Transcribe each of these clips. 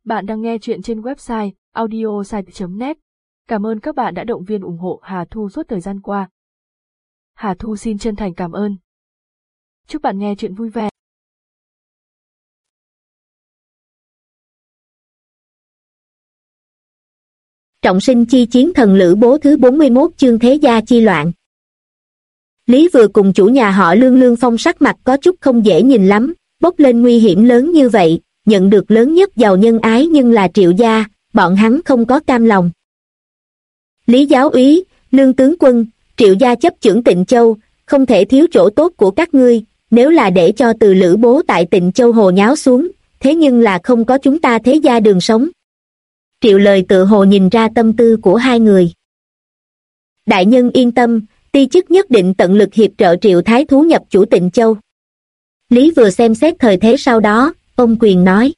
Bạn đang nghe chuyện trên website audiosite.net. Cảm ơn các bạn đã động viên ủng hộ Hà Thu suốt thời gian qua. Hà Thu xin chân thành cảm ơn. Chúc bạn nghe chuyện vui vẻ. Trọng sinh chi chiến thần Lữ Bố thứ 41 chương thế gia chi loạn. Lý Vừa cùng chủ nhà họ Lương Phong sắc mặt có chút không dễ nhìn lắm, bốc lên nguy hiểm lớn như vậy, nhận được lớn nhất giàu nhân ái nhưng là Triệu gia, bọn hắn không có cam lòng. Lý giáo úy, Lương tướng quân, Triệu gia chấp chưởng Tịnh Châu, không thể thiếu chỗ tốt của các ngươi, nếu là để cho từ Lữ Bố tại Tịnh Châu hồ nháo xuống, thế nhưng là không có chúng ta thế gia đường sống. Triệu lời tự hồ nhìn ra tâm tư của hai người. Đại nhân yên tâm, ti chức nhất định tận lực hiệp trợ Triệu thái thú nhập chủ Tịnh Châu. Lý Vừa xem xét thời thế sau đó, ông quyền nói.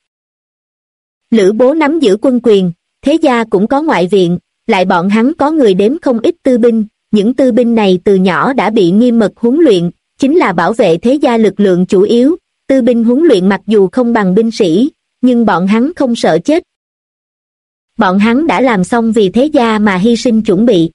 Lữ Bố nắm giữ quân quyền, thế gia cũng có ngoại viện, lại bọn hắn có người đếm không ít tư binh, những tư binh này từ nhỏ đã bị nghiêm mật huấn luyện, chính là bảo vệ thế gia lực lượng chủ yếu, tư binh huấn luyện mặc dù không bằng binh sĩ, nhưng bọn hắn không sợ chết. Bọn hắn đã làm xong vì thế gia mà hy sinh chuẩn bị.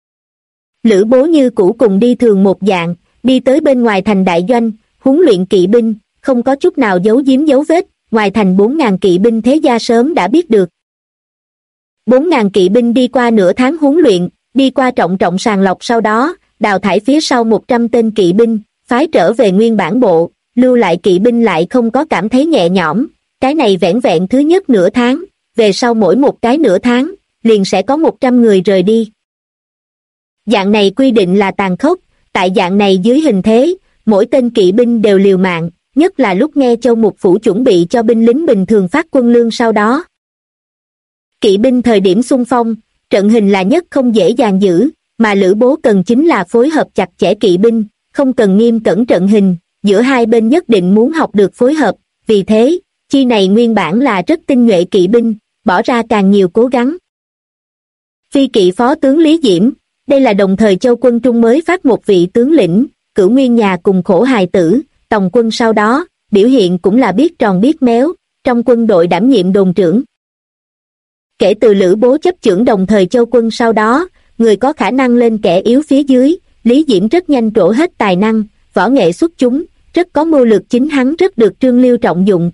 Lữ Bố như cũ cùng đi thường một dạng, đi tới bên ngoài thành đại doanh, huấn luyện kỵ binh, không có chút nào giấu giếm dấu vết, ngoài thành 4.000 kỵ binh thế gia sớm đã biết được. 4.000 kỵ binh đi qua nửa tháng huấn luyện, đi qua trọng sàng lọc sau đó, đào thải phía sau 100 tên kỵ binh, phái trở về nguyên bản bộ, lưu lại kỵ binh lại không có cảm thấy nhẹ nhõm, cái này vẻn vẹn thứ nhất nửa tháng, về sau mỗi một cái nửa tháng, liền sẽ có 100 người rời đi. Dạng này quy định là tàn khốc, tại dạng này dưới hình thế, mỗi tên kỵ binh đều liều mạng, nhất là lúc nghe Châu Mục Phủ chuẩn bị cho binh lính bình thường phát quân lương sau đó. Kỵ binh thời điểm xung phong, trận hình là nhất không dễ dàng giữ, mà Lữ Bố cần chính là phối hợp chặt chẽ kỵ binh, không cần nghiêm cẩn trận hình, giữa hai bên nhất định muốn học được phối hợp, vì thế, chi này nguyên bản là rất tinh nhuệ kỵ binh, bỏ ra càng nhiều cố gắng. Phi kỵ phó tướng Lý Diễm, đây là đồng thời Châu quân Trung mới phát một vị tướng lĩnh, Cửu Nguyên nhà cùng khổ hài tử, tòng quân sau đó, biểu hiện cũng là biết tròn biết méo, trong quân đội đảm nhiệm đồn trưởng. Kể từ Lữ Bố chấp chưởng đồng thời Châu quân sau đó, người có khả năng lên kẻ yếu phía dưới, Lý Diễm rất nhanh trổ hết tài năng, võ nghệ xuất chúng, rất có mưu lược, chính hắn rất được Trương Liêu trọng dụng.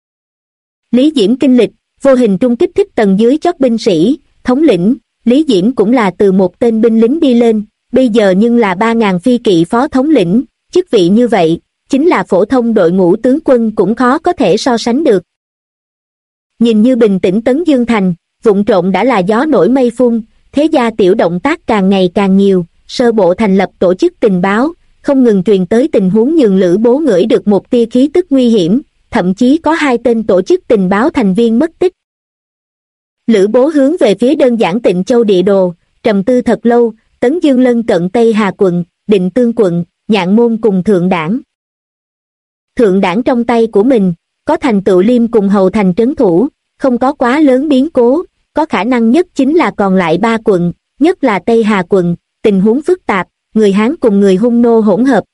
Lý Diễm kinh lịch, vô hình trung kích thích tầng dưới chót binh sĩ, thống lĩnh, Lý Diễm cũng là từ một tên binh lính đi lên, bây giờ nhưng là 3.000 phi kỵ phó thống lĩnh, chức vị như vậy, chính là phổ thông đội ngũ tướng quân cũng khó có thể so sánh được. Nhìn như bình tĩnh Tấn Dương Thành, vụng trộm đã là gió nổi mây phun, thế gia tiểu động tác càng ngày càng nhiều, sơ bộ thành lập tổ chức tình báo, không ngừng truyền tới tình huống nhường Lữ Bố ngửi được một tia khí tức nguy hiểm, thậm chí có 2 tên tổ chức tình báo thành viên mất tích. Lữ Bố hướng về phía đơn giản Tịnh Châu địa đồ, trầm tư thật lâu, Tấn Dương lân cận Tây Hà quận, Định Tương quận, Nhạn Môn cùng Thượng Đảng. Thượng Đảng trong tay của mình, có thành tựu Liêm cùng Hầu thành trấn thủ, không có quá lớn biến cố, có khả năng nhất chính là còn lại 3 quận, nhất là Tây Hà quận, tình huống phức tạp, người Hán cùng người Hung nô hỗn hợp.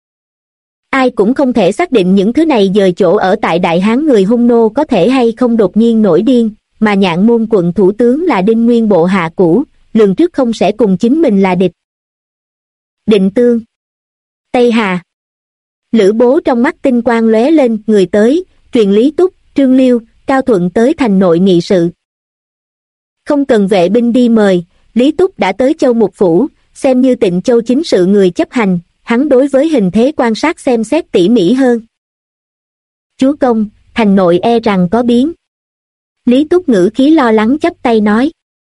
Ai cũng không thể xác định những thứ này dời chỗ ở tại Đại Hán người Hung nô có thể hay không đột nhiên nổi điên, mà Nhạn Môn quận thủ tướng là Đinh Nguyên bộ hạ cũ, lường trước không sẽ cùng chính mình là địch. Định Tương, Tây Hà. Lữ Bố trong mắt tinh quang lóe lên, người tới, truyền Lý Túc, Trương Liêu, Cao Thuận tới thành nội nghị sự. Không cần vệ binh đi mời, Lý Túc đã tới Châu Mục Phủ, xem như Tịnh Châu chính sự người chấp hành, hắn đối với hình thế quan sát xem xét tỉ mỉ hơn. Chúa công, thành nội e rằng có biến. Lý Túc ngữ khí lo lắng chắp tay nói.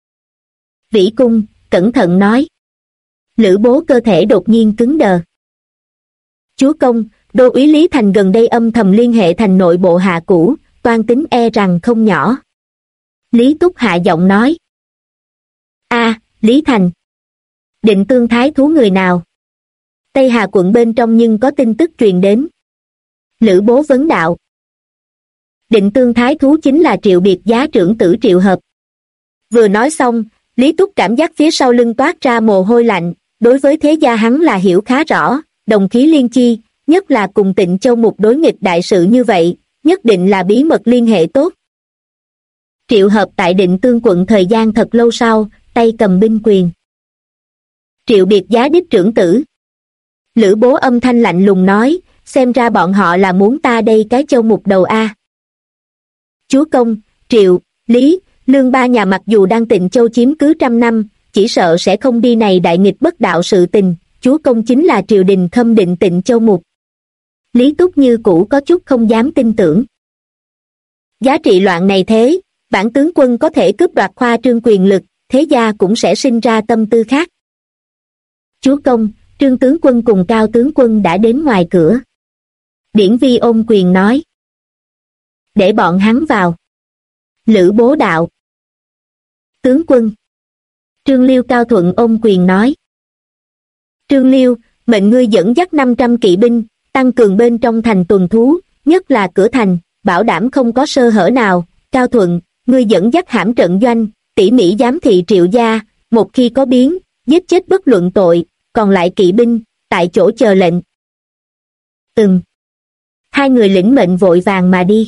Vĩ cung, cẩn thận nói. Lữ Bố cơ thể đột nhiên cứng đờ. Chúa công, đô úy Lý Thành gần đây âm thầm liên hệ thành nội bộ hạ cũ, toan tính e rằng không nhỏ. Lý Túc hạ giọng nói. Lý Thành. Định Tương thái thú người nào? Tây Hà quận bên trong nhưng có tin tức truyền đến. Lữ Bố vấn đạo. Định Tương thái thú chính là Triệu Biệt Giá trưởng tử Triệu Hợp. Vừa nói xong, Lý Túc cảm giác phía sau lưng toát ra mồ hôi lạnh, đối với thế gia hắn là hiểu khá rõ, đồng khí liên chi, nhất là cùng Tịnh Châu Mục đối nghịch đại sự như vậy, nhất định là bí mật liên hệ tốt. Triệu Hợp tại Định Tương quận thời gian thật lâu sau, tay cầm binh quyền. Triệu Biệt giá đích trưởng tử. Lữ Bố âm thanh lạnh lùng nói, xem ra bọn họ là muốn ta đây cái châu mục đầu a. Chúa công, Triệu, Lý, Lương ba nhà mặc dù đang Tịnh Châu chiếm cứ 100 năm, chỉ sợ sẽ không đi này đại nghịch bất đạo sự tình, chúa công chính là triều đình khâm định Tịnh Châu mục. Lý Túc như cũ có chút không dám tin tưởng. Giá trị loạn này thế, bản tướng quân có thể cướp đoạt khoa trương quyền lực, thế gia cũng sẽ sinh ra tâm tư khác. Chúa công, Trương tướng quân cùng Cao tướng quân đã đến ngoài cửa. Điển Vi ôm quyền nói. Để bọn hắn vào. Lữ Bố đạo. Tướng quân. Trương Liêu cao thuận ôm quyền nói. Trương Liêu, mệnh ngươi dẫn dắt 500 kỵ binh, tăng cường bên trong thành tuần thú, nhất là cửa thành, bảo đảm không có sơ hở nào. Cao thuận, ngươi dẫn dắt hãm trận doanh, tỉ mỉ giám thị Triệu gia, một khi có biến, giết chết bất luận tội, còn lại kỵ binh, tại chỗ chờ lệnh. Hai người lĩnh mệnh vội vàng mà đi.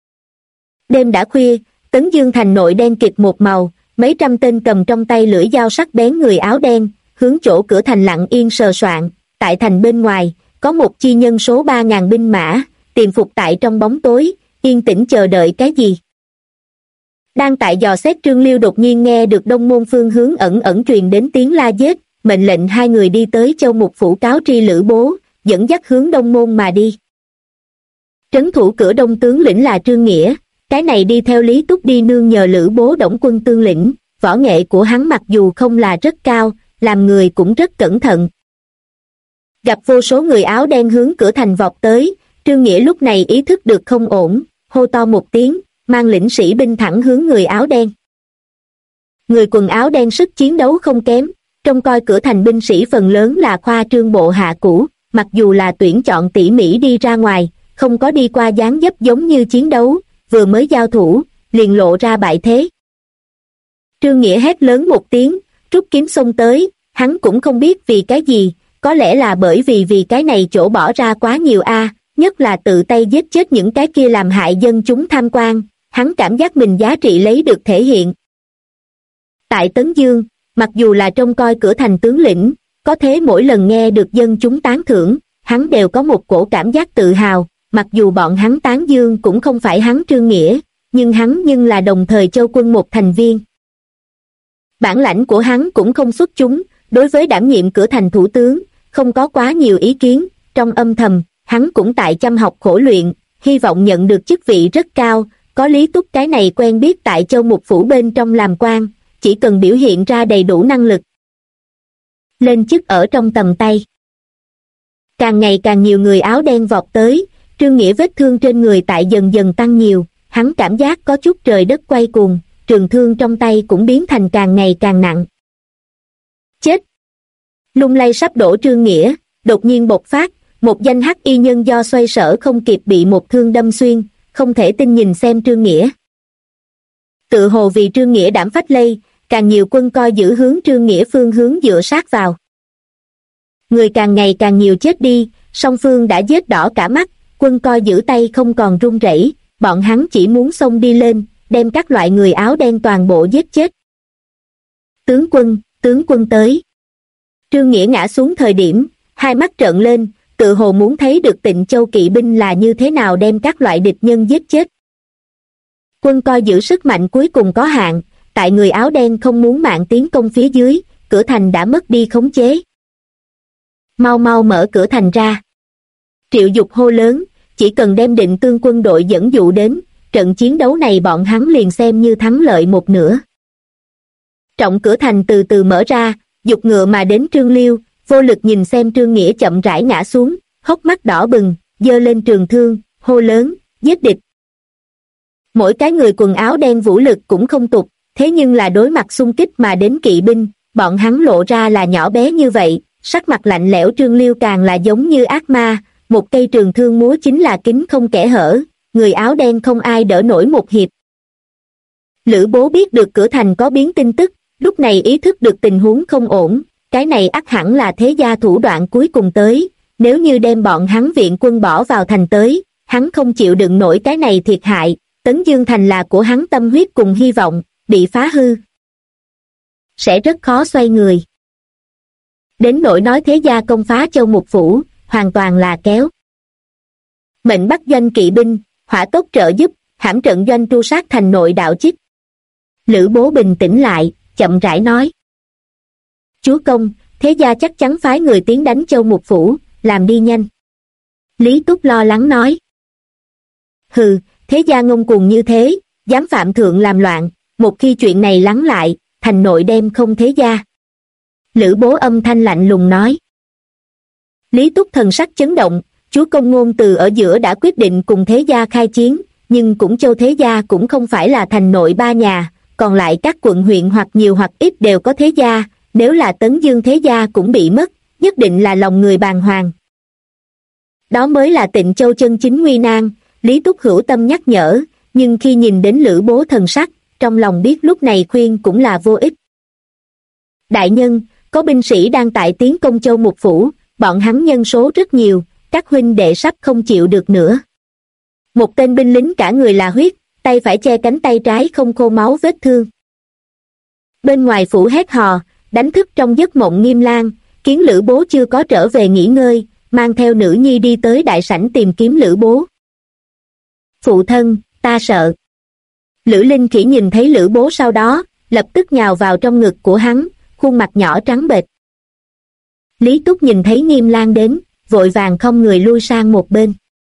Đêm đã khuya, Tấn Dương thành nội đen kịt một màu, mấy trăm tên cầm trong tay lưỡi dao sắc bén người áo đen, hướng chỗ cửa thành lặng yên sờ soạn. Tại thành bên ngoài, có một chi nhân số 3.000 binh mã, tiềm phục tại trong bóng tối, yên tĩnh chờ đợi cái gì. Đang tại dò xét Trương Liêu đột nhiên nghe được đông môn phương hướng ẩn ẩn truyền đến tiếng la giết, mệnh lệnh hai người đi tới châu mục phủ cáo tri Lữ Bố, dẫn dắt hướng đông môn mà đi. Trấn thủ cửa đông tướng lĩnh là Trương Nghĩa, cái này đi theo Lý Túc đi nương nhờ Lữ Bố đổng quân tương lĩnh, võ nghệ của hắn mặc dù không là rất cao, làm người cũng rất cẩn thận. Gặp vô số người áo đen hướng cửa thành vọt tới, Trương Nghĩa lúc này ý thức được không ổn, hô to một tiếng, mang lĩnh sĩ binh thẳng hướng người áo đen. Người quần áo đen sức chiến đấu không kém, trông coi cửa thành binh sĩ phần lớn là khoa trương bộ hạ cũ, mặc dù là tuyển chọn tỉ mỉ đi ra ngoài, không có đi qua dáng dấp giống như chiến đấu, vừa mới giao thủ, liền lộ ra bại thế. Trương Nghĩa hét lớn một tiếng, rút kiếm xông tới, hắn cũng không biết vì cái gì, có lẽ là bởi vì cái này chỗ bỏ ra quá nhiều nhất là tự tay giết chết những cái kia làm hại dân chúng tham quan, hắn cảm giác mình giá trị lấy được thể hiện. Tại Tấn Dương, mặc dù là trông coi cửa thành tướng lĩnh, có thế mỗi lần nghe được dân chúng tán thưởng, hắn đều có một cổ cảm giác tự hào, mặc dù bọn hắn tán dương cũng không phải hắn Trương Nghĩa, nhưng hắn là đồng thời châu quân một thành viên. Bản lãnh của hắn cũng không xuất chúng, đối với đảm nhiệm cửa thành thủ tướng, không có quá nhiều ý kiến, trong âm thầm, hắn cũng tại chăm học khổ luyện, hy vọng nhận được chức vị rất cao, có Lý Túc cái này quen biết tại châu mục phủ bên trong làm quan, chỉ cần biểu hiện ra đầy đủ năng lực. Lên chức ở trong tầm tay. Càng ngày càng nhiều người áo đen vọt tới, Trương Nghĩa vết thương trên người tại dần dần tăng nhiều, hắn cảm giác có chút trời đất quay cuồng, trường thương trong tay cũng biến thành càng ngày càng nặng. Chết! Lung lay sắp đổ Trương Nghĩa, đột nhiên bộc phát, một danh hắc y nhân do xoay sở không kịp bị một thương đâm xuyên, không thể tin nhìn xem Trương Nghĩa. Tự hồ vì Trương Nghĩa đảm phách lây, càng nhiều quân coi giữ hướng Trương Nghĩa phương hướng dựa sát vào. Người càng ngày càng nhiều chết đi, song phương đã giết đỏ cả mắt, quân coi giữ tay không còn run rẩy, bọn hắn chỉ muốn xông đi lên, đem các loại người áo đen toàn bộ giết chết. Tướng quân tới. Trương Nghĩa ngã xuống thời điểm, hai mắt trợn lên, tự hồ muốn thấy được Tịnh Châu kỵ binh là như thế nào đem các loại địch nhân giết chết. Quân coi giữ sức mạnh cuối cùng có hạn, tại người áo đen không muốn mạng tiến công phía dưới, cửa thành đã mất đi khống chế. Mau mau mở cửa thành ra. Triệu Dục hô lớn, chỉ cần đem Định Tương quân đội dẫn dụ đến, trận chiến đấu này bọn hắn liền xem như thắng lợi một nửa. Trọng cửa thành từ từ mở ra, Dục ngựa mà đến Trương Liêu, vô lực nhìn xem Trương Nghĩa chậm rãi ngã xuống, hốc mắt đỏ bừng, giơ lên trường thương, hô lớn, giết địch. Mỗi cái người quần áo đen vũ lực cũng không tục, thế nhưng là đối mặt xung kích mà đến kỵ binh, bọn hắn lộ ra là nhỏ bé như vậy, sắc mặt lạnh lẽo. Trương Liêu càng là giống như ác ma, một cây trường thương múa chính là kính không kẽ hở, người áo đen không ai đỡ nổi một hiệp. Lữ Bố biết được cửa thành có biến tin tức, lúc này ý thức được tình huống không ổn, cái này ắt hẳn là thế gia thủ đoạn cuối cùng tới, nếu như đem bọn hắn viện quân bỏ vào thành tới, hắn không chịu đựng nổi cái này thiệt hại, Tấn Dương Thành là của hắn tâm huyết cùng hy vọng, bị phá hư sẽ rất khó xoay người. Đến nỗi nói thế gia công phá Châu Mục Phủ, hoàn toàn là kéo. Mệnh bắt doanh kỵ binh, hỏa tốc trợ giúp, hãm trận doanh tru sát thành nội đạo chích. Lữ Bố bình tĩnh lại, chậm rãi nói. Chúa công, thế gia chắc chắn phái người tiến đánh Châu Mục Phủ, làm đi nhanh. Lý Túc lo lắng nói. Hừ, thế gia ngông cuồng như thế, dám phạm thượng làm loạn, một khi chuyện này lắng lại, thành nội đem không thế gia. Lữ Bố âm thanh lạnh lùng nói. Lý Túc thần sắc chấn động, chúa công ngôn từ ở giữa đã quyết định cùng thế gia khai chiến, nhưng cũng Châu thế gia cũng không phải là thành nội ba nhà, còn lại các quận huyện hoặc nhiều hoặc ít đều có thế gia, nếu là Tấn Dương thế gia cũng bị mất, nhất định là lòng người bàng hoàng. Đó mới là Tịnh Châu chân chính nguy nan, Lý Túc hữu tâm nhắc nhở, nhưng khi nhìn đến Lữ Bố thần sắc, trong lòng biết lúc này khuyên cũng là vô ích. Đại nhân, có binh sĩ đang tại tiến công Châu Mục Phủ, bọn hắn nhân số rất nhiều, các huynh đệ sắp không chịu được nữa. Một tên binh lính cả người là huyết, tay phải che cánh tay trái không khô máu vết thương. Bên ngoài phủ hét hò, đánh thức trong giấc mộng Nghiêm Lang, khiến Lữ Bố chưa có trở về nghỉ ngơi, mang theo nữ nhi đi tới đại sảnh tìm kiếm Lữ Bố. Phụ thân, ta sợ. Lữ Linh Khỉ nhìn thấy Lữ Bố sau đó, lập tức nhào vào trong ngực của hắn, khuôn mặt nhỏ trắng bệch. Lý Túc nhìn thấy Nghiêm Lang đến, vội vàng không người lui sang một bên.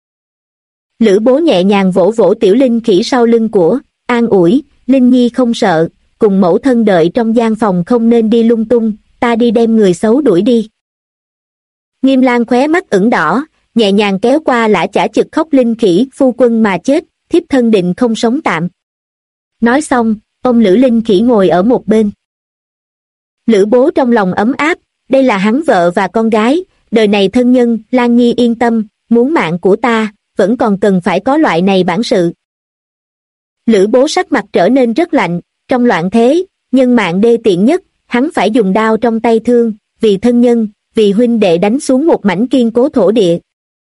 Lữ Bố nhẹ nhàng vỗ vỗ Tiểu Linh Khỉ sau lưng của, an ủi, Linh Nhi không sợ, cùng mẫu thân đợi trong gian phòng không nên đi lung tung, ta đi đem người xấu đuổi đi. Nghiêm Lang khóe mắt ửng đỏ, nhẹ nhàng kéo qua lã chả chực khóc Linh Khỉ, phu quân mà chết, thiếp thân định không sống tạm. Nói xong, ông Lữ Linh Khỉ ngồi ở một bên. Lữ Bố trong lòng ấm áp, đây là hắn vợ và con gái, đời này thân nhân, Lan Nhi yên tâm, muốn mạng của ta, vẫn còn cần phải có loại này bản sự. Lữ Bố sắc mặt trở nên rất lạnh, trong loạn thế, nhân mạng đê tiện nhất, hắn phải dùng đao trong tay thương, vì thân nhân, vì huynh đệ đánh xuống một mảnh kiên cố thổ địa.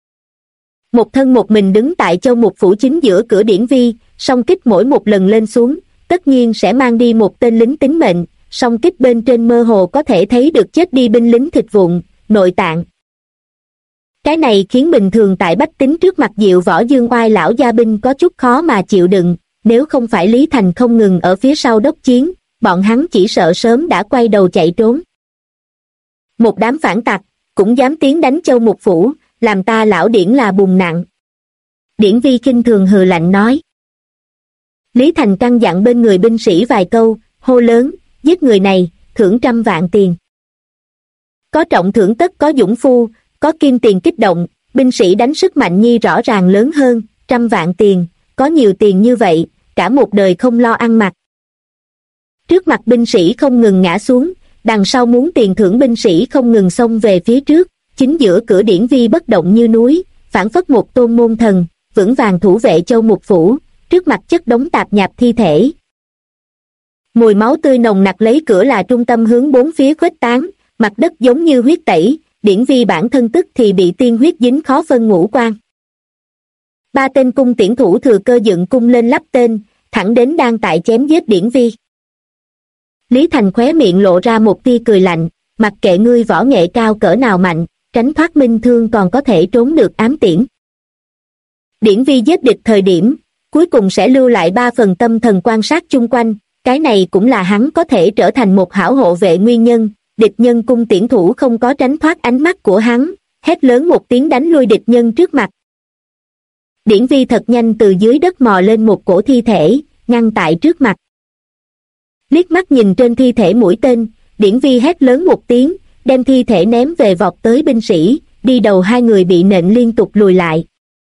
Một thân một mình đứng tại Châu Mục Phủ chính giữa cửa Điển Vi, song kích mỗi một lần lên xuống, tất nhiên sẽ mang đi một tên lính tính mệnh, song kích bên trên mơ hồ có thể thấy được chết đi binh lính thịt vụn, nội tạng. Cái này khiến bình thường tại bách tính trước mặt Diệu Võ Dương Oai lão gia binh có chút khó mà chịu đựng, nếu không phải Lý Thành không ngừng ở phía sau đốc chiến, bọn hắn chỉ sợ sớm đã quay đầu chạy trốn. Một đám phản tặc, cũng dám tiến đánh Châu Mục Phủ, làm ta lão Điển là bùn nặng. Điển Vi khinh thường hừ lạnh nói. Lý Thành căn dặn bên người binh sĩ vài câu, hô lớn, giết người này, thưởng 100 vạn tiền. Có trọng thưởng tất có dũng phu, có kim tiền kích động, binh sĩ đánh sức mạnh nhi rõ ràng lớn hơn, 100 vạn tiền, có nhiều tiền như vậy, cả một đời không lo ăn mặc. Trước mặt binh sĩ không ngừng ngã xuống, đằng sau muốn tiền thưởng binh sĩ không ngừng xông về phía trước, chính giữa cửa Điển Vi bất động như núi, phảng phất một tôn môn thần, vững vàng thủ vệ Châu Mục Phủ, trước mặt chất đống tạp nhạp thi thể. Mùi máu tươi nồng nặc lấy cửa là trung tâm hướng bốn phía khuếch tán, mặt đất giống như huyết tẩy, Điển Vi bản thân tức thì bị tiên huyết dính khó phân ngũ quan. Ba tên cung tiễn thủ thừa cơ dựng cung lên lắp tên, thẳng đến đang tại chém giết Điển Vi. Lý Thành khóe miệng lộ ra một tia cười lạnh, mặc kệ ngươi võ nghệ cao cỡ nào mạnh, tránh thoát minh thương còn có thể trốn được ám tiễn. Điển Vi giết địch thời điểm, cuối cùng sẽ lưu lại 3 phần tâm thần quan sát chung quanh, cái này cũng là hắn có thể trở thành một hảo hộ vệ nguyên nhân. Địch nhân cung tiễn thủ không có tránh thoát ánh mắt của hắn, hét lớn một tiếng đánh lui địch nhân trước mặt. Điển Vi thật nhanh từ dưới đất mò lên một cổ thi thể, ngăn tại trước mặt. Liếc mắt nhìn trên thi thể mũi tên, Điển Vi hét lớn một tiếng, đem thi thể ném về vọt tới binh sĩ, đi đầu 2 người bị nện liên tục lùi lại.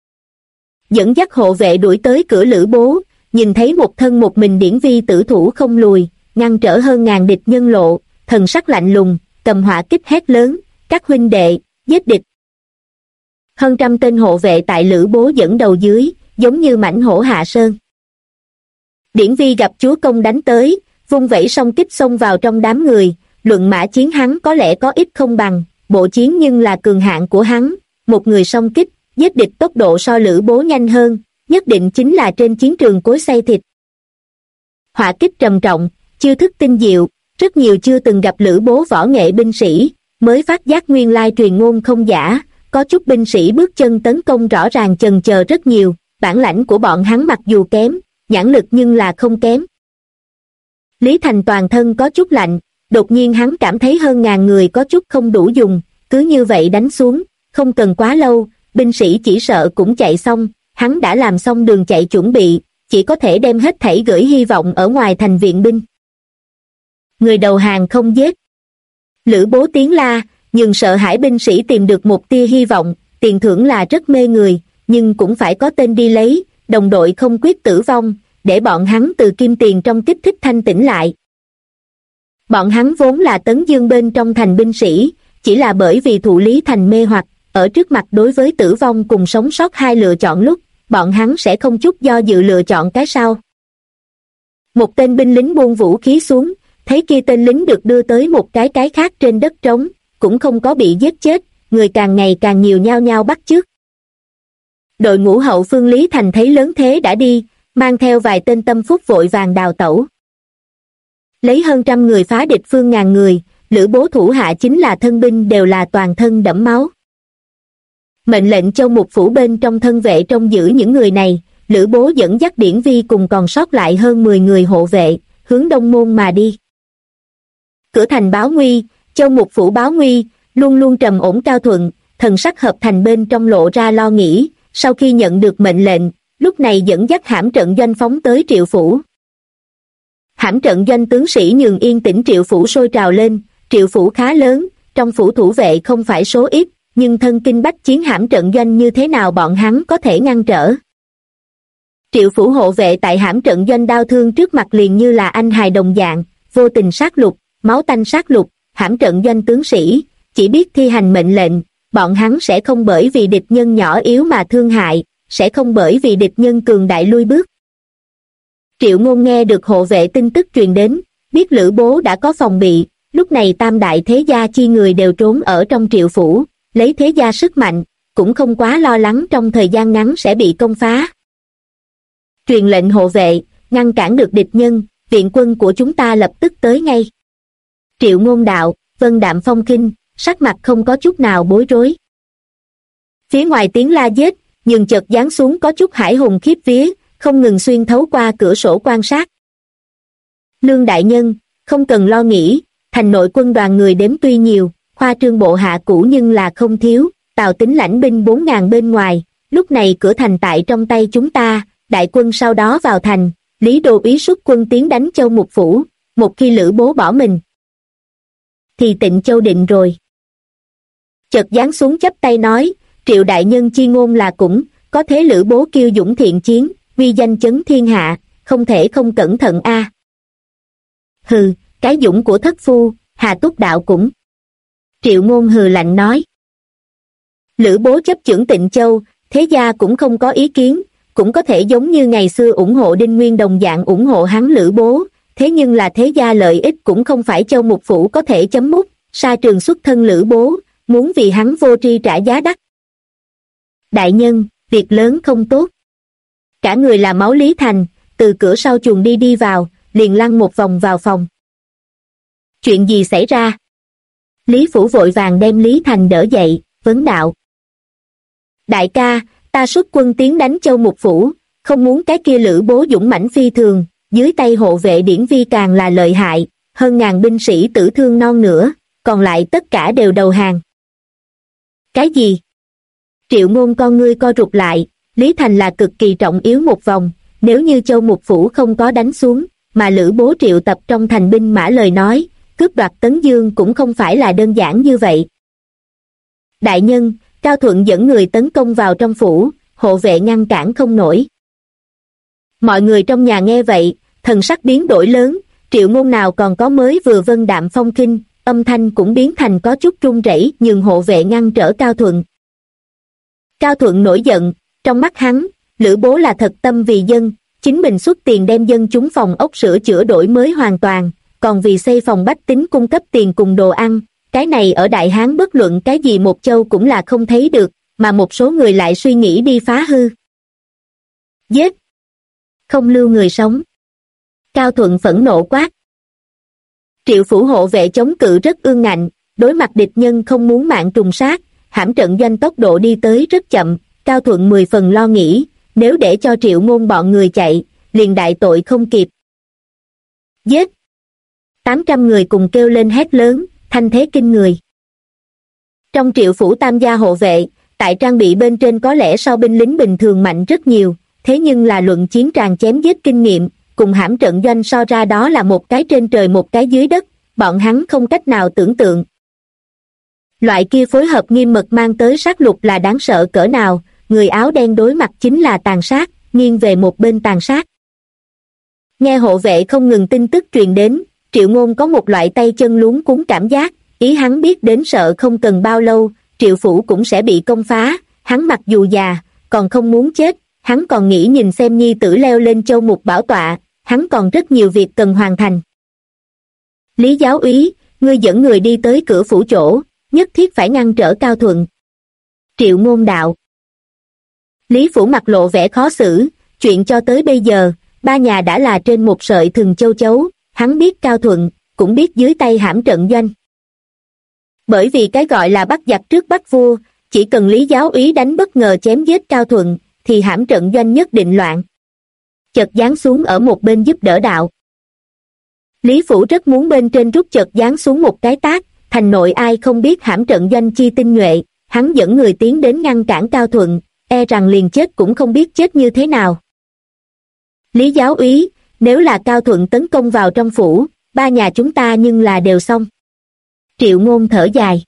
Dẫn dắt hộ vệ đuổi tới cửa Lữ Bố, nhìn thấy một thân một mình Điển Vi tử thủ không lùi, ngăn trở hơn ngàn địch nhân lộ, thần sắc lạnh lùng, cầm hỏa kích hét lớn, các huynh đệ, giết địch. Hơn 100 tên hộ vệ tại Lữ Bố dẫn đầu dưới, giống như mãnh hổ hạ sơn. Điển Vi gặp chúa công đánh tới, vung vẩy song kích xông vào trong đám người, luận mã chiến hắn có lẽ có ít không bằng, bộ chiến nhưng là cường hạng của hắn, một người song kích, giết địch tốc độ so Lữ Bố nhanh hơn, nhất định chính là trên chiến trường cối xay thịt. Họa kích trầm trọng, chiêu thức tinh diệu, rất nhiều chưa từng gặp Lữ Bố võ nghệ binh sĩ, mới phát giác nguyên lai truyền ngôn không giả, có chút binh sĩ bước chân tấn công rõ ràng chần chờ rất nhiều, bản lãnh của bọn hắn mặc dù kém, nhãn lực nhưng là không kém. Lý Thành toàn thân có chút lạnh, đột nhiên hắn cảm thấy hơn ngàn người có chút không đủ dùng, cứ như vậy đánh xuống, không cần quá lâu, binh sĩ chỉ sợ cũng chạy xong, hắn đã làm xong đường chạy chuẩn bị, chỉ có thể đem hết thảy gửi hy vọng ở ngoài thành viện binh. Người đầu hàng không giết. Lữ Bố tiếng la, nhưng sợ hãi binh sĩ tìm được một tia hy vọng, tiền thưởng là rất mê người, nhưng cũng phải có tên đi lấy, đồng đội không quyết tử vong, để bọn hắn từ kim tiền trong kích thích thanh tỉnh lại. Bọn hắn vốn là Tấn Dương bên trong thành binh sĩ, chỉ là bởi vì thụ Lý Thành mê hoặc, ở trước mặt đối với tử vong cùng sống sót hai lựa chọn lúc, bọn hắn sẽ không chút do dự lựa chọn cái sau. Một tên binh lính buông vũ khí xuống, thấy kia tên lính được đưa tới một cái khác trên đất trống, cũng không có bị giết chết, người càng ngày càng nhiều nhao nhao bắt chước. Đội ngũ hậu phương Lý Thành thấy lớn thế đã đi, mang theo vài tên tâm phúc vội vàng đào tẩu. Lấy hơn trăm người phá địch phương ngàn người, Lữ Bố thủ hạ chính là thân binh đều là toàn thân đẫm máu. Mệnh lệnh Châu Mục Phủ bên trong thân vệ trông giữ những người này, Lữ Bố dẫn dắt Điển Vi cùng còn sót lại hơn 10 người hộ vệ, hướng đông môn mà đi. Cửa thành báo nguy, Châu Mục Phủ báo nguy, luôn luôn trầm ổn Cao Thuận, thần sắc hợp thành bên trong lộ ra lo nghĩ, sau khi nhận được mệnh lệnh, lúc này dẫn dắt hãm trận doanh phóng tới Triệu Phủ. Hãm trận doanh tướng sĩ nhường yên tĩnh Triệu Phủ sôi trào lên, Triệu Phủ khá lớn, trong phủ thủ vệ không phải số ít, nhưng thân kinh bách chiến hãm trận doanh như thế nào bọn hắn có thể ngăn trở. Triệu Phủ hộ vệ tại hãm trận doanh đau thương trước mặt liền như là anh hài đồng dạng, vô tình sát lục, máu tanh sát lục, hãm trận doanh tướng sĩ, chỉ biết thi hành mệnh lệnh, bọn hắn sẽ không bởi vì địch nhân nhỏ yếu mà thương hại, sẽ không bởi vì địch nhân cường đại lui bước. Triệu Ngôn nghe được hộ vệ tin tức truyền đến, biết Lữ Bố đã có phòng bị, lúc này tam đại thế gia chi người đều trốn ở trong Triệu Phủ, lấy thế gia sức mạnh, cũng không quá lo lắng trong thời gian ngắn sẽ bị công phá. Truyền lệnh hộ vệ, ngăn cản được địch nhân, viện quân của chúng ta lập tức tới ngay. Triệu Ngôn đạo, vân đạm phong khinh, sắc mặt không có chút nào bối rối. Phía ngoài tiếng la giết, nhưng chợt giáng xuống có chút hải hùng khiếp vía, không ngừng xuyên thấu qua cửa sổ quan sát. Lương đại nhân, không cần lo nghĩ, thành nội quân đoàn người đếm tuy nhiều, khoa trương bộ hạ cũ nhưng là không thiếu, Tào Tính lãnh binh 4.000 bên ngoài, lúc này cửa thành tại trong tay chúng ta, đại quân sau đó vào thành, Lý Đô úy xuất quân tiến đánh Châu Mục Phủ, một khi Lữ Bố bỏ mình, thì Tịnh Châu định rồi. Chợt giáng xuống chắp tay nói, Triệu đại nhân chi ngôn là cũng, có thế Lữ Bố kiêu dũng thiện chiến, uy danh chấn thiên hạ, không thể không cẩn thận a. Hừ, cái dũng của thất phu, Hà Túc đạo cũng. Triệu Ngôn hừ lạnh nói. Lữ Bố chấp chưởng Tịnh Châu, thế gia cũng không có ý kiến, cũng có thể giống như ngày xưa ủng hộ Đinh Nguyên đồng dạng ủng hộ hắn Lữ Bố, thế nhưng là thế gia lợi ích cũng không phải Châu Mục Phủ có thể chấm mút, sa trường xuất thân Lữ Bố, muốn vì hắn vô tri trả giá đắt. Đại nhân, việc lớn không tốt. Cả người là máu Lý Thành, từ cửa sau chuồng đi vào, liền lăn một vòng vào phòng. Chuyện gì xảy ra? Lý Phủ vội vàng đem Lý Thành đỡ dậy, vấn đạo. Đại ca, ta xuất quân tiến đánh Châu Mục Phủ, không muốn cái kia Lữ Bố dũng mãnh phi thường, dưới tay hộ vệ Điển Vi càng là lợi hại, hơn ngàn binh sĩ tử thương non nữa, còn lại tất cả đều đầu hàng. Cái gì? Triệu Ngôn con ngươi co rụt lại, Lý Thành là cực kỳ trọng yếu một vòng, nếu như Châu Mục Phủ không có đánh xuống, mà Lữ Bố triệu tập trong thành binh mã lời nói, cướp đoạt Tấn Dương cũng không phải là đơn giản như vậy. Đại nhân, Cao Thuận dẫn người tấn công vào trong phủ, hộ vệ ngăn cản không nổi. Mọi người trong nhà nghe vậy, thần sắc biến đổi lớn, Triệu Ngôn nào còn có mới vừa vân đạm phong khinh, âm thanh cũng biến thành có chút run rẩy, nhường hộ vệ ngăn trở Cao Thuận. Cao Thuận nổi giận, trong mắt hắn, Lữ Bố là thật tâm vì dân, chính mình xuất tiền đem dân chúng phòng ốc sửa chữa đổi mới hoàn toàn, còn vì xây phòng bách tính cung cấp tiền cùng đồ ăn, cái này ở Đại Hán bất luận cái gì một châu cũng là không thấy được, mà một số người lại suy nghĩ đi phá hư. Giết! Không lưu người sống. Cao Thuận phẫn nộ quát. Triệu phủ hộ vệ chống cự rất ương ngạnh, đối mặt địch nhân không muốn mạng trùng sát, hãm trận doanh tốc độ đi tới rất chậm. Cao Thuận 10 phần lo nghĩ, nếu để cho Triệu Ngôn bọn người chạy, liền đại tội không kịp. Giết! 800 người cùng kêu lên hét lớn, thanh thế kinh người. Trong Triệu phủ tam gia hộ vệ, tại trang bị bên trên có lẽ so binh lính bình thường mạnh rất nhiều, thế nhưng là luận chiến tràng chém giết kinh nghiệm, cùng hãm trận doanh so ra đó là một cái trên trời một cái dưới đất, bọn hắn không cách nào tưởng tượng. Loại kia phối hợp nghiêm mật mang tới sát lục là đáng sợ cỡ nào, người áo đen đối mặt chính là tàn sát, nghiêng về một bên tàn sát. Nghe hộ vệ không ngừng tin tức truyền đến, Triệu Ngôn có một loại tay chân luống cuống cảm giác, ý hắn biết đến sợ không cần bao lâu, Triệu phủ cũng sẽ bị công phá, hắn mặc dù già, còn không muốn chết, hắn còn nghĩ nhìn xem nhi tử leo lên châu mục bảo tọa, hắn còn rất nhiều việc cần hoàn thành. Lý giáo úy, ngươi dẫn người đi tới cửa phủ chỗ, nhất thiết phải ngăn trở Cao Thuận. Triệu Ngôn đạo. Lý phủ mặt lộ vẻ khó xử, chuyện cho tới bây giờ, ba nhà đã là trên một sợi thừng châu chấu, hắn biết Cao Thuận, cũng biết dưới tay hãm trận doanh. Bởi vì cái gọi là bắt giặc trước bắt vua, chỉ cần Lý giáo úy đánh bất ngờ chém giết Cao Thuận, thì hãm trận doanh nhất định loạn. Chợt giáng xuống ở một bên giúp đỡ đạo. Lý phủ rất muốn bên trên rút chợt giáng xuống một cái tát, thành nội ai không biết hãm trận doanh chi tinh nhuệ, hắn dẫn người tiến đến ngăn cản Cao Thuận, e rằng liền chết cũng không biết chết như thế nào. Lý giáo úy, nếu là Cao Thuận tấn công vào trong phủ, ba nhà chúng ta nhưng là đều xong. Triệu Ngôn thở dài.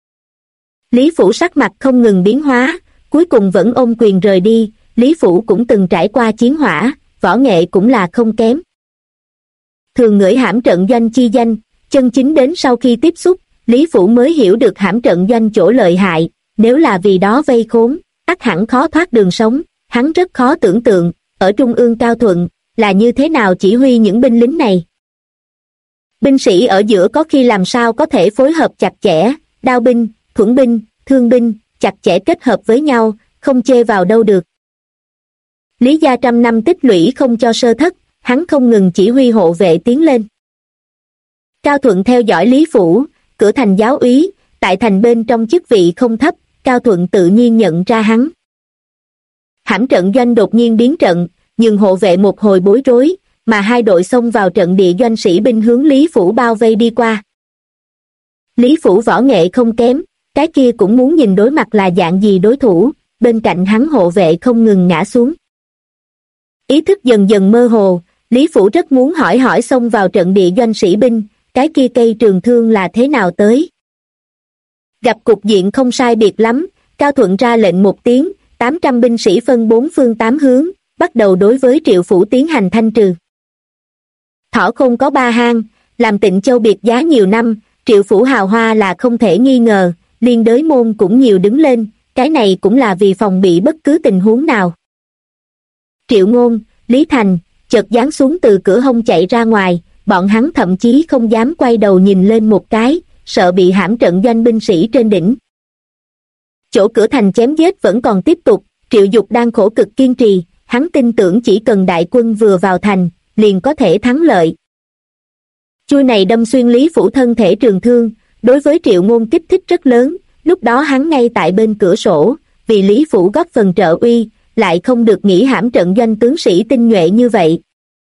Lý phủ sắc mặt không ngừng biến hóa, cuối cùng vẫn ôm quyền rời đi. Lý phủ cũng từng trải qua chiến hỏa, võ nghệ cũng là không kém. Thường ngửi hãm trận doanh chi danh, chân chính đến sau khi tiếp xúc, Lý phủ mới hiểu được hãm trận doanh chỗ lợi hại, nếu là vì đó vây khốn, ắt hẳn khó thoát đường sống, hắn rất khó tưởng tượng, ở Trung ương Cao Thuận, là như thế nào chỉ huy những binh lính này. Binh sĩ ở giữa có khi làm sao có thể phối hợp chặt chẽ, đao binh, thuẫn binh, thương binh, chặt chẽ kết hợp với nhau, không chê vào đâu được. Lý gia trăm năm tích lũy không cho sơ thất, hắn không ngừng chỉ huy hộ vệ tiến lên. Cao Thuận theo dõi Lý phủ, cửa thành giáo úy, tại thành bên trong chức vị không thấp, Cao Thuận tự nhiên nhận ra hắn. Hãm trận doanh đột nhiên biến trận, nhưng hộ vệ một hồi bối rối, mà hai đội xông vào trận địa doanh sĩ binh hướng Lý phủ bao vây đi qua. Lý phủ võ nghệ không kém, cái kia cũng muốn nhìn đối mặt là dạng gì đối thủ, bên cạnh hắn hộ vệ không ngừng ngã xuống. Ý thức dần dần mơ hồ, Lý phủ rất muốn hỏi xông vào trận địa doanh sĩ binh, cái kia cây trường thương là thế nào tới. Gặp cục diện không sai biệt lắm, Cao Thuận ra lệnh một tiếng, 800 binh sĩ phân 4 phương 8 hướng, bắt đầu đối với Triệu phủ tiến hành thanh trừ. Thỏ Khôn có 3 hang, làm Tịnh Châu biệt giá nhiều năm, Triệu phủ hào hoa là không thể nghi ngờ, liên đới môn cũng nhiều đứng lên, cái này cũng là vì phòng bị bất cứ tình huống nào. Triệu Ngôn, Lý Thành, chợt giáng xuống từ cửa hông chạy ra ngoài, bọn hắn thậm chí không dám quay đầu nhìn lên một cái, sợ bị hãm trận doanh binh sĩ trên đỉnh. Chỗ cửa thành chém giết vẫn còn tiếp tục, Triệu Dục đang khổ cực kiên trì, hắn tin tưởng chỉ cần đại quân vừa vào thành, liền có thể thắng lợi. Chui này đâm xuyên Lý phủ thân thể trường thương, đối với Triệu Ngôn kích thích rất lớn, lúc đó hắn ngay tại bên cửa sổ, vì Lý phủ góp phần trợ uy, lại không được nghĩ hãm trận doanh tướng sĩ tinh nhuệ như vậy.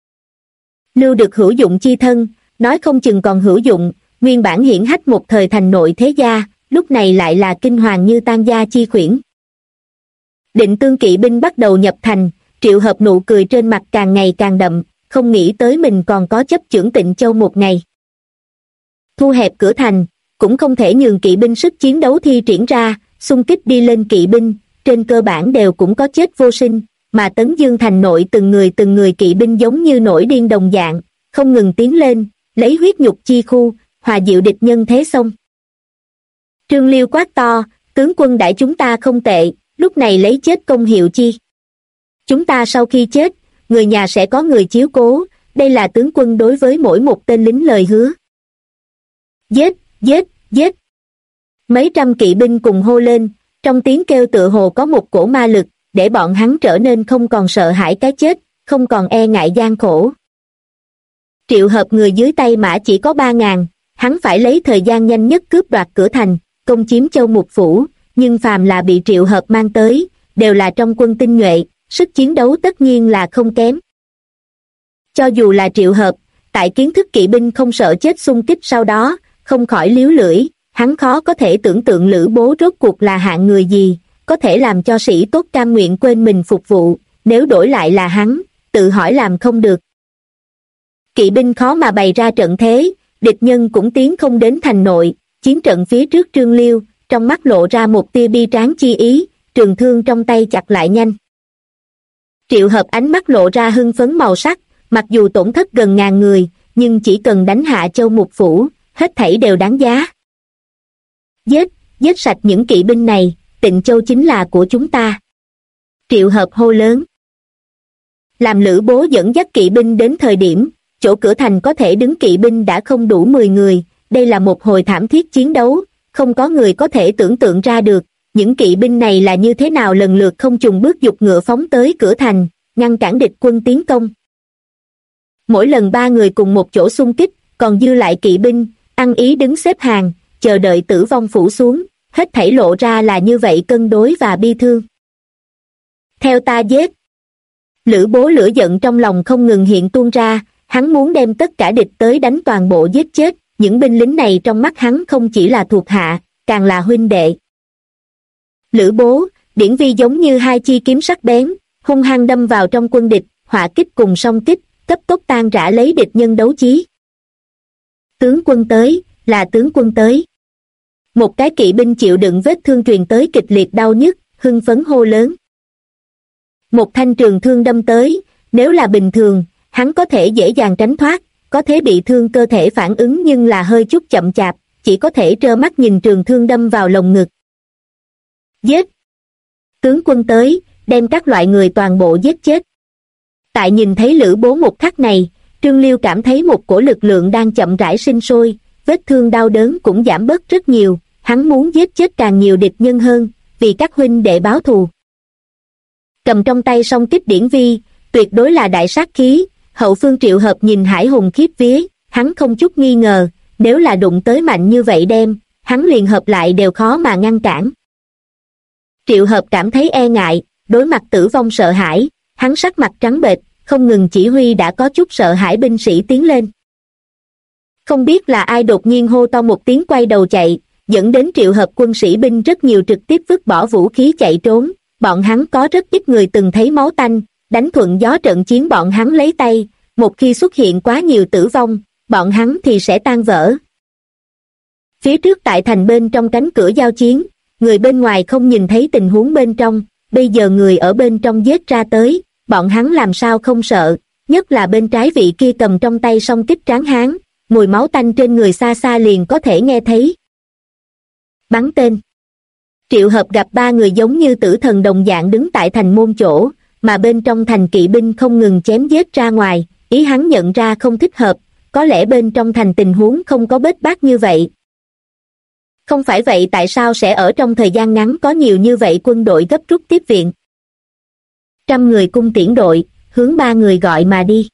Lưu được hữu dụng chi thân, nói không chừng còn hữu dụng, nguyên bản hiển hách một thời thành nội thế gia, lúc này lại là kinh hoàng như tan gia chi khuyển. Định Tương kỵ binh bắt đầu nhập thành, Triệu Hợp nụ cười trên mặt càng ngày càng đậm, không nghĩ tới mình còn có chấp chưởng Tịnh Châu một ngày. Thu hẹp cửa thành, cũng không thể nhường kỵ binh sức chiến đấu thi triển ra, xung kích đi lên kỵ binh, trên cơ bản đều cũng có chết vô sinh, mà Tấn Dương thành nội từng người kỵ binh giống như nổi điên đồng dạng, không ngừng tiến lên, lấy huyết nhục chi khu, hòa dịu địch nhân thế xông. Trương Liêu quát to, tướng quân đại chúng ta không tệ, lúc này lấy chết công hiệu chi. Chúng ta sau khi chết, người nhà sẽ có người chiếu cố, đây là tướng quân đối với mỗi một tên lính lời hứa. Giết, giết, giết. Mấy trăm kỵ binh cùng hô lên, trong tiếng kêu tựa hồ có một cổ ma lực, để bọn hắn trở nên không còn sợ hãi cái chết, không còn e ngại gian khổ. Triệu Hợp người dưới tay mã chỉ có 3.000, hắn phải lấy thời gian nhanh nhất cướp đoạt cửa thành, công chiếm Châu Mục Phủ, nhưng phàm là bị Triệu Hợp mang tới, đều là trong quân tinh nhuệ, sức chiến đấu tất nhiên là không kém. Cho dù là Triệu Hợp, tại kiến thức kỵ binh không sợ chết xung kích sau đó, không khỏi líu lưỡi, hắn khó có thể tưởng tượng Lữ Bố rốt cuộc là hạng người gì, có thể làm cho sĩ tốt cam nguyện quên mình phục vụ, nếu đổi lại là hắn, tự hỏi làm không được. Kỵ binh khó mà bày ra trận thế, địch nhân cũng tiến không đến thành nội, chiến trận phía trước Trương Liêu, trong mắt lộ ra một tia bi tráng chi ý, trường thương trong tay chặt lại nhanh. Triệu Hợp ánh mắt lộ ra hưng phấn màu sắc, mặc dù tổn thất gần 1.000 người, nhưng chỉ cần đánh hạ Châu Mục Phủ, hết thảy đều đáng giá. Giết sạch những kỵ binh này, Tịnh Châu chính là của chúng ta. Triệu Hợp hô lớn. Làm Lữ Bố dẫn dắt kỵ binh đến thời điểm, chỗ cửa thành có thể đứng kỵ binh đã không đủ 10 người, đây là một hồi thảm thiết chiến đấu, không có người có thể tưởng tượng ra được, những kỵ binh này là như thế nào lần lượt không chùng bước giục ngựa phóng tới cửa thành, ngăn cản địch quân tiến công. Mỗi lần 3 người cùng một chỗ xung kích, còn dư lại kỵ binh, ăn ý đứng xếp hàng, chờ đợi tử vong phủ xuống, hết thảy lộ ra là như vậy cân đối và bi thương. Theo ta giết. Lữ Bố lửa giận trong lòng không ngừng hiện tuôn ra, hắn muốn đem tất cả địch tới đánh toàn bộ giết chết, những binh lính này trong mắt hắn không chỉ là thuộc hạ, càng là huynh đệ. Lữ Bố, Điển Vi giống như 2 chi kiếm sắc bén, hung hăng đâm vào trong quân địch, hỏa kích cùng song kích, cấp tốc tan rã lấy địch nhân đấu chí. Tướng quân tới, là tướng quân tới. Một cái kỵ binh chịu đựng vết thương truyền tới kịch liệt đau nhức, hưng phấn hô lớn. Một thanh trường thương đâm tới, nếu là bình thường, hắn có thể dễ dàng tránh thoát, có thể bị thương cơ thể phản ứng nhưng là hơi chút chậm chạp, chỉ có thể trơ mắt nhìn trường thương đâm vào lồng ngực. Giết! Tướng quân tới, đem các loại người toàn bộ giết chết. Tại nhìn thấy Lữ Bố một khắc này, Trương Liêu cảm thấy một cổ lực lượng đang chậm rãi sinh sôi, vết thương đau đớn cũng giảm bớt rất nhiều, hắn muốn giết chết càng nhiều địch nhân hơn, vì các huynh đệ báo thù. Cầm trong tay song kích Điển Vi, tuyệt đối là đại sát khí, hậu phương Triệu Hợp nhìn hải hùng khiếp vía, hắn không chút nghi ngờ, nếu là đụng tới mạnh như vậy đem, hắn liền hợp lại đều khó mà ngăn cản. Triệu Hợp cảm thấy e ngại, đối mặt tử vong sợ hãi, hắn sắc mặt trắng bệch, không ngừng chỉ huy đã có chút sợ hãi binh sĩ tiến lên. Không biết là ai đột nhiên hô to một tiếng quay đầu chạy, dẫn đến Triệu Hợp quân sĩ binh rất nhiều trực tiếp vứt bỏ vũ khí chạy trốn, bọn hắn có rất ít người từng thấy máu tanh, đánh thuận gió trận chiến bọn hắn lấy tay, một khi xuất hiện quá nhiều tử vong, bọn hắn thì sẽ tan vỡ. Phía trước tại thành bên trong cánh cửa giao chiến, người bên ngoài không nhìn thấy tình huống bên trong, bây giờ người ở bên trong giết ra tới, bọn hắn làm sao không sợ, nhất là bên trái vị kia cầm trong tay song kích tráng hán, mùi máu tanh trên người xa xa liền có thể nghe thấy. Bắn tên. Triệu Hợp gặp 3 người giống như tử thần đồng dạng đứng tại thành môn chỗ, mà bên trong thành kỵ binh không ngừng chém giết ra ngoài, ý hắn nhận ra không thích hợp, có lẽ bên trong thành tình huống không có bết bát như vậy. Không phải vậy tại sao sẽ ở trong thời gian ngắn có nhiều như vậy quân đội gấp rút tiếp viện? 100 người cung tiễn đội, hướng 3 người gọi mà đi.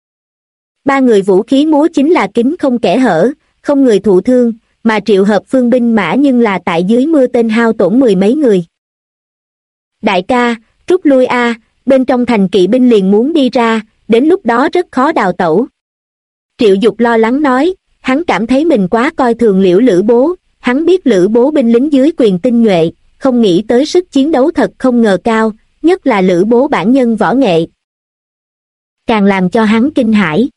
3 người vũ khí múa chính là kính không kẽ hở, không người thụ thương, mà Triệu Hợp phương binh mã nhưng là tại dưới mưa tên hao tổn 10 mấy người. Đại ca, rút lui a, bên trong thành kỵ binh liền muốn đi ra, đến lúc đó rất khó đào tẩu. Triệu Dục lo lắng nói, hắn cảm thấy mình quá coi thường Liễu Lữ Bố, hắn biết Lữ Bố binh lính dưới quyền tinh nhuệ, không nghĩ tới sức chiến đấu thật không ngờ cao, nhất là Lữ Bố bản nhân võ nghệ. Càng làm cho hắn kinh hãi.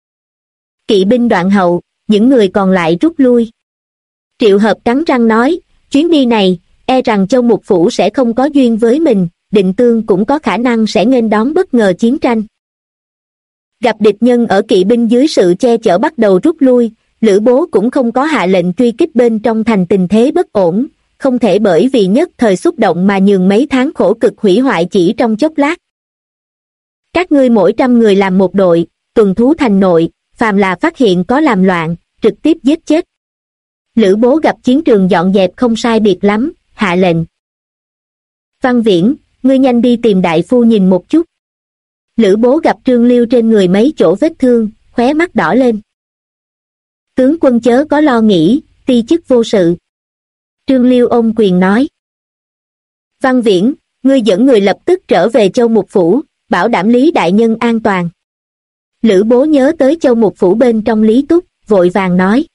Kỵ binh đoạn hậu, những người còn lại rút lui. Triệu Hợp cắn răng nói, chuyến đi này, e rằng Châu Mục Phủ sẽ không có duyên với mình, Định Tương cũng có khả năng sẽ nghênh đón bất ngờ chiến tranh. Gặp địch nhân ở kỵ binh dưới sự che chở bắt đầu rút lui, Lữ Bố cũng không có hạ lệnh truy kích bên trong thành tình thế bất ổn, không thể bởi vì nhất thời xúc động mà nhường mấy tháng khổ cực hủy hoại chỉ trong chốc lát. Các ngươi mỗi 100 người làm một đội, tuần thú thành nội, phàm là phát hiện có làm loạn, trực tiếp giết chết. Lữ Bố gặp chiến trường dọn dẹp không sai biệt lắm, hạ lệnh. Văn Viễn, ngươi nhanh đi tìm đại phu nhìn một chút. Lữ Bố gặp Trương Liêu trên người mấy chỗ vết thương, khóe mắt đỏ lên. Tướng quân chớ có lo nghĩ, ti chức vô sự. Trương Liêu ôm quyền nói. Văn Viễn, ngươi dẫn người lập tức trở về Châu Mục Phủ, bảo đảm Lý đại nhân an toàn. Lữ Bố nhớ tới Châu Mục Phủ bên trong Lý Túc, vội vàng nói.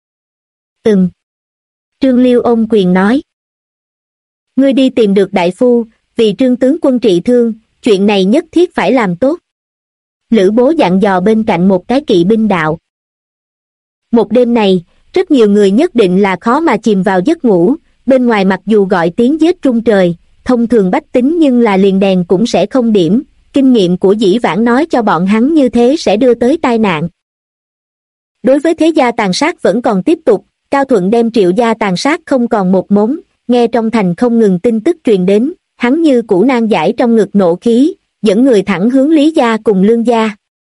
Trương Liêu ôm quyền nói. Ngươi đi tìm được đại phu, vì Trương tướng quân trị thương, chuyện này nhất thiết phải làm tốt. Lữ Bố dặn dò bên cạnh một cái kỵ binh đạo. Một đêm này, rất nhiều người nhất định là khó mà chìm vào giấc ngủ, bên ngoài mặc dù gọi tiếng giết rung trời, thông thường bách tính nhưng là liền đèn cũng sẽ không điểm, kinh nghiệm của Dĩ Vãng nói cho bọn hắn như thế sẽ đưa tới tai nạn. Đối với thế gia tàn sát vẫn còn tiếp tục, Cao Thuận đem Triệu gia tàn sát không còn một mống, nghe trong thành không ngừng tin tức truyền đến, hắn như củ nan giải trong ngực nộ khí, dẫn người thẳng hướng Lý gia cùng Lương gia.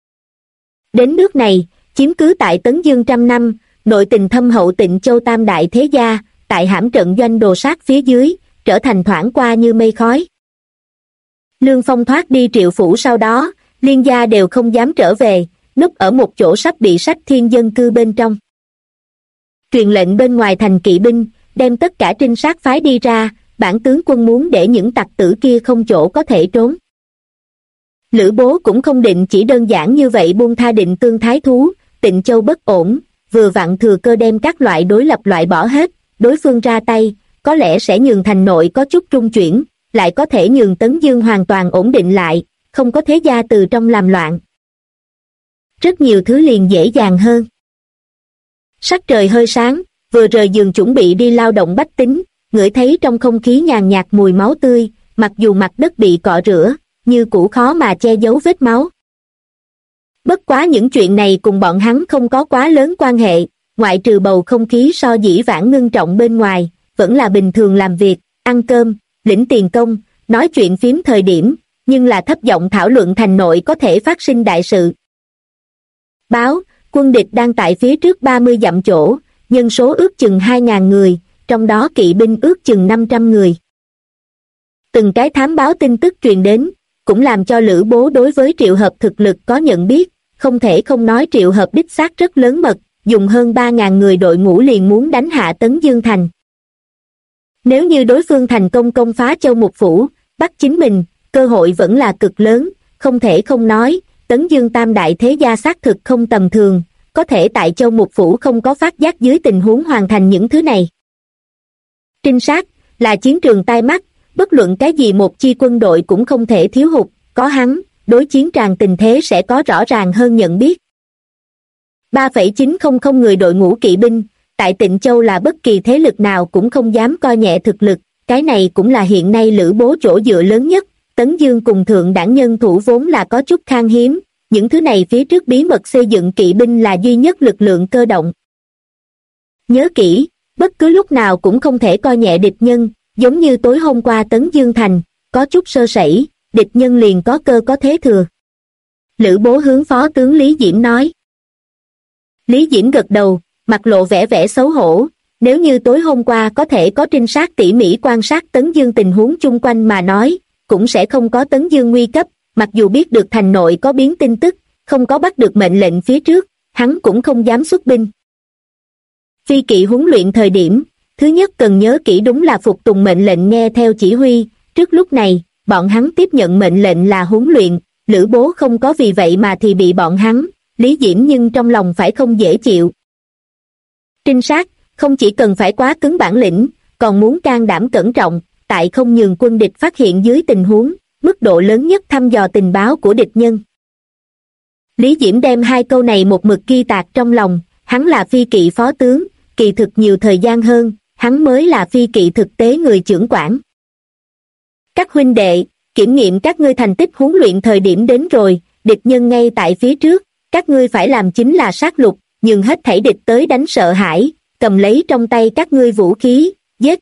Đến nước này, chiếm cứ tại Tấn Dương trăm năm, nội tình thâm hậu Tịnh Châu tam đại thế gia, tại hãm trận doanh đồ sát phía dưới, trở thành thoảng qua như mây khói. Lương Phong thoát đi Triệu phủ sau đó, liên gia đều không dám trở về, núp ở một chỗ sắp bị sách thiên dân cư bên trong. Truyền lệnh bên ngoài thành kỵ binh, đem tất cả trinh sát phái đi ra, bản tướng quân muốn để những tặc tử kia không chỗ có thể trốn. Lữ Bố cũng không định chỉ đơn giản như vậy buông tha Định Tương thái thú, Tịnh Châu bất ổn, vừa vặn thừa cơ đem các loại đối lập loại bỏ hết, đối phương ra tay, có lẽ sẽ nhường thành nội có chút trung chuyển, lại có thể nhường Tấn Dương hoàn toàn ổn định lại, không có thế gia từ trong làm loạn. Rất nhiều thứ liền dễ dàng hơn. Sắc trời hơi sáng, vừa rời giường chuẩn bị đi lao động bách tính, ngửi thấy trong không khí nhàn nhạt mùi máu tươi, mặc dù mặt đất bị cọ rửa, như cũ khó mà che giấu vết máu. Bất quá những chuyện này cùng bọn hắn không có quá lớn quan hệ, ngoại trừ bầu không khí so Dĩ Vãng ngưng trọng bên ngoài, vẫn là bình thường làm việc, ăn cơm, lĩnh tiền công, nói chuyện phím thời điểm, nhưng là thấp giọng thảo luận thành nội có thể phát sinh đại sự. Báo, quân địch đang tại phía trước 30 dặm chỗ, nhân số ước chừng 2.000 người, trong đó kỵ binh ước chừng 500 người. Từng cái thám báo tin tức truyền đến, cũng làm cho Lữ Bố đối với Triệu Hợp thực lực có nhận biết, không thể không nói Triệu Hợp đích xác rất lớn mật, dùng hơn 3.000 người đội ngũ liền muốn đánh hạ Tấn Dương thành. Nếu như đối phương thành công công phá Châu Mục Phủ, bắt chính mình, cơ hội vẫn là cực lớn, không thể không nói, Tấn Dương tam đại thế gia xác thực không tầm thường, có thể tại Châu Mục Phủ không có phát giác dưới tình huống hoàn thành những thứ này. Trinh sát, là chiến trường tai mắt, bất luận cái gì một chi quân đội cũng không thể thiếu hụt, có hắn, đối chiến tràng tình thế sẽ có rõ ràng hơn nhận biết. 3,900 người đội ngũ kỵ binh, tại Tịnh Châu là bất kỳ thế lực nào cũng không dám coi nhẹ thực lực, cái này cũng là hiện nay Lữ Bố chỗ dựa lớn nhất, Tấn Dương cùng thượng đảng nhân thủ vốn là có chút khan hiếm, những thứ này phía trước bí mật xây dựng kỵ binh là duy nhất lực lượng cơ động. Nhớ kỹ, bất cứ lúc nào cũng không thể coi nhẹ địch nhân, giống như tối hôm qua Tấn Dương thành, có chút sơ sẩy, địch nhân liền có cơ có thế thừa. Lữ Bố hướng phó tướng Lý Diễm nói. Lý Diễm gật đầu, mặt lộ vẻ xấu hổ, nếu như tối hôm qua có thể có trinh sát tỉ mỉ quan sát Tấn Dương tình huống chung quanh mà nói, cũng sẽ không có Tấn Dương nguy cấp, mặc dù biết được thành nội có biến tin tức, không có bắt được mệnh lệnh phía trước, hắn cũng không dám xuất binh. Phi kỵ huấn luyện thời điểm, thứ nhất cần nhớ kỹ đúng là phục tùng mệnh lệnh nghe theo chỉ huy, trước lúc này, bọn hắn tiếp nhận mệnh lệnh là huấn luyện, Lữ Bố không có vì vậy mà thì bị bọn hắn, Lý Diễm nhưng trong lòng phải không dễ chịu. Trinh sát, không chỉ cần phải quá cứng bản lĩnh, còn muốn can đảm cẩn trọng, tại không nhường quân địch phát hiện dưới tình huống, mức độ lớn nhất thăm dò tình báo của địch nhân. Lý Diễm đem hai câu này một mực ghi tạc trong lòng, hắn là phi kỵ phó tướng, kỳ thực nhiều thời gian hơn, hắn mới là phi kỵ thực tế người trưởng quản. Các huynh đệ, kiểm nghiệm các ngươi thành tích huấn luyện thời điểm đến rồi, địch nhân ngay tại phía trước, các ngươi phải làm chính là sát lục, nhường hết thảy địch tới đánh sợ hãi, cầm lấy trong tay các ngươi vũ khí, giết.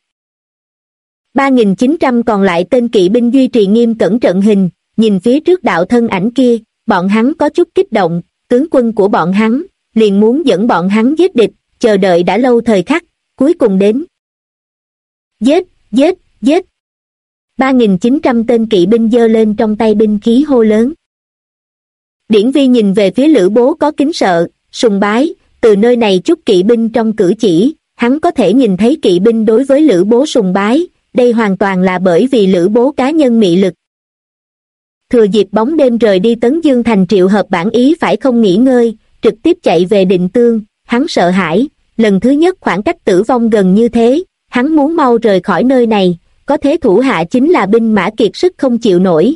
3.900 còn lại tên kỵ binh duy trì nghiêm cẩn trận hình, nhìn phía trước đạo thân ảnh kia, bọn hắn có chút kích động, tướng quân của bọn hắn, liền muốn dẫn bọn hắn giết địch, chờ đợi đã lâu thời khắc, cuối cùng đến. Giết, giết, giết. 3.900 tên kỵ binh giơ lên trong tay binh khí hô lớn. Điển Vi nhìn về phía Lữ Bố có kính sợ, sùng bái, từ nơi này chút kỵ binh trong cử chỉ, hắn có thể nhìn thấy kỵ binh đối với Lữ Bố sùng bái, đây hoàn toàn là bởi vì Lữ Bố cá nhân mị lực. Thừa dịp bóng đêm rời đi Tấn Dương Thành, Triệu Hợp bản ý phải không nghỉ ngơi, trực tiếp chạy về Định Tương, hắn sợ hãi, lần thứ nhất khoảng cách tử vong gần như thế, hắn muốn mau rời khỏi nơi này, có thế thủ hạ chính là binh mã kiệt sức không chịu nổi.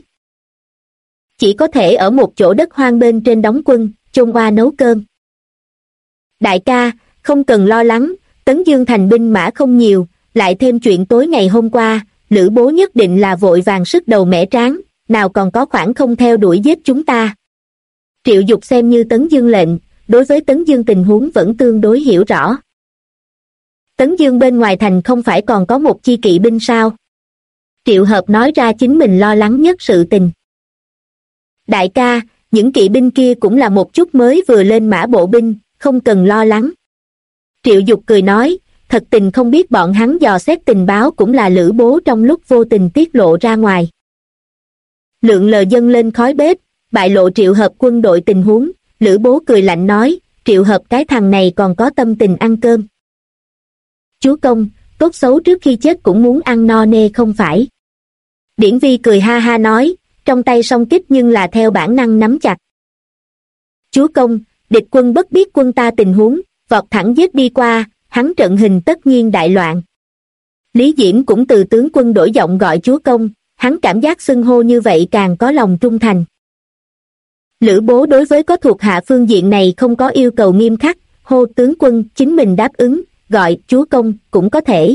Chỉ có thể ở một chỗ đất hoang bên trên đóng quân, chôn oa nấu cơm. Đại ca, không cần lo lắng, Tấn Dương Thành binh mã không nhiều, lại thêm chuyện tối ngày hôm qua, Lữ Bố nhất định là vội vàng sức đầu mẻ tráng, nào còn có khoảng không theo đuổi giết chúng ta. Triệu Dục xem như Tấn Dương lệnh, đối với Tấn Dương tình huống vẫn tương đối hiểu rõ. Tấn Dương bên ngoài thành không phải còn có một chi kỵ binh sao? Triệu Hợp nói ra chính mình lo lắng nhất sự tình. Đại ca, những kỵ binh kia cũng là một chút mới vừa lên mã bộ binh, không cần lo lắng. Triệu Dục cười nói, thật tình không biết bọn hắn dò xét tình báo cũng là Lữ Bố trong lúc vô tình tiết lộ ra ngoài. Lượng lờ dâng lên khói bếp, bại lộ Triệu Hợp quân đội tình huống, Lữ Bố cười lạnh nói, Triệu Hợp cái thằng này còn có tâm tình ăn cơm. Chúa công, tốt xấu trước khi chết cũng muốn ăn no nê không phải. Điển Vi cười ha ha nói, trong tay song kích nhưng là theo bản năng nắm chặt. Chúa công, địch quân bất biết quân ta tình huống, vọt thẳng giết đi qua, hắn trận hình tất nhiên đại loạn. Lý Diễm cũng từ tướng quân đổi giọng gọi chúa công, hắn cảm giác xưng hô như vậy càng có lòng trung thành. Lữ Bố đối với có thuộc hạ phương diện này không có yêu cầu nghiêm khắc, hô tướng quân chính mình đáp ứng, gọi chúa công cũng có thể.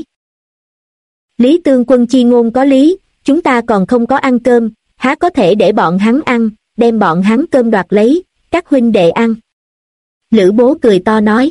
Lý tướng quân chi ngôn có lý, chúng ta còn không có ăn cơm, há có thể để bọn hắn ăn, đem bọn hắn cơm đoạt lấy, các huynh đệ ăn. Lữ Bố cười to nói.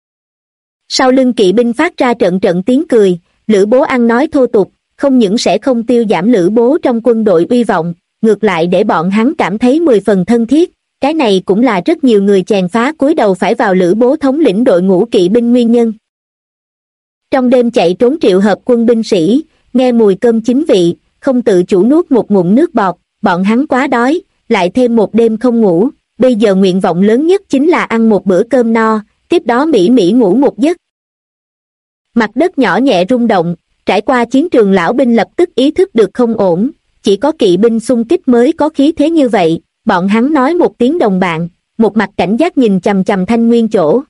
Sau lưng kỵ binh phát ra trận trận tiếng cười, Lữ Bố ăn nói thô tục, không những sẽ không tiêu giảm Lữ Bố trong quân đội uy vọng, ngược lại để bọn hắn cảm thấy 10 phần thân thiết, cái này cũng là rất nhiều người chèn phá cúi đầu phải vào Lữ Bố thống lĩnh đội ngũ kỵ binh nguyên nhân. Trong đêm chạy trốn Triệu Hợp quân binh sĩ, nghe mùi cơm chính vị, không tự chủ nuốt một ngụm nước bọt, bọn hắn quá đói, lại thêm một đêm không ngủ, bây giờ nguyện vọng lớn nhất chính là ăn một bữa cơm no, tiếp đó mỹ mỹ ngủ một giấc. Mặt đất nhỏ nhẹ rung động, trải qua chiến trường lão binh lập tức ý thức được không ổn, chỉ có kỵ binh xung kích mới có khí thế như vậy, bọn hắn nói một tiếng đồng bạn, một mặt cảnh giác nhìn chằm chằm Thanh Nguyên chỗ.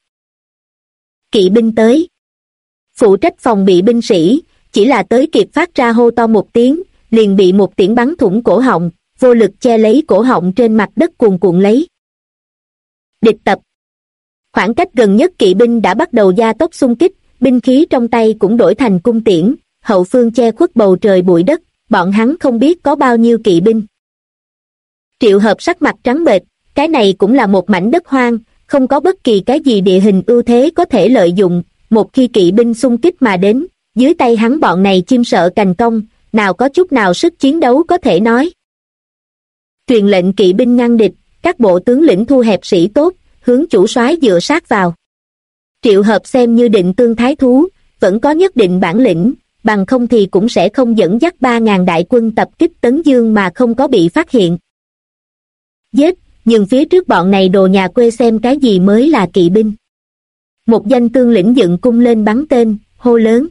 Kỵ binh tới. Phụ trách phòng bị binh sĩ, chỉ là tới kịp phát ra hô to một tiếng, liền bị một tiễn bắn thủng cổ họng, vô lực che lấy cổ họng trên mặt đất cuồn cuộn lấy. Địch tập. Khoảng cách gần nhất kỵ binh đã bắt đầu gia tốc xung kích, binh khí trong tay cũng đổi thành cung tiễn, hậu phương che khuất bầu trời bụi đất, bọn hắn không biết có bao nhiêu kỵ binh. Triệu Hợp sắc mặt trắng bệch, cái này cũng là một mảnh đất hoang, không có bất kỳ cái gì địa hình ưu thế có thể lợi dụng, một khi kỵ binh xung kích mà đến, dưới tay hắn bọn này chim sợ cành cong, nào có chút nào sức chiến đấu có thể nói. Truyền lệnh kỵ binh ngăn địch, các bộ tướng lĩnh thu hẹp sĩ tốt, hướng chủ soái dựa sát vào. Triệu Hợp xem như Định Tương thái thú, vẫn có nhất định bản lĩnh, bằng không thì cũng sẽ không dẫn dắt 3.000 đại quân tập kích Tấn Dương mà không có bị phát hiện. Giết, nhưng phía trước bọn này đồ nhà quê xem cái gì mới là kỵ binh. Một danh tướng lĩnh dựng cung lên bắn tên, hô lớn.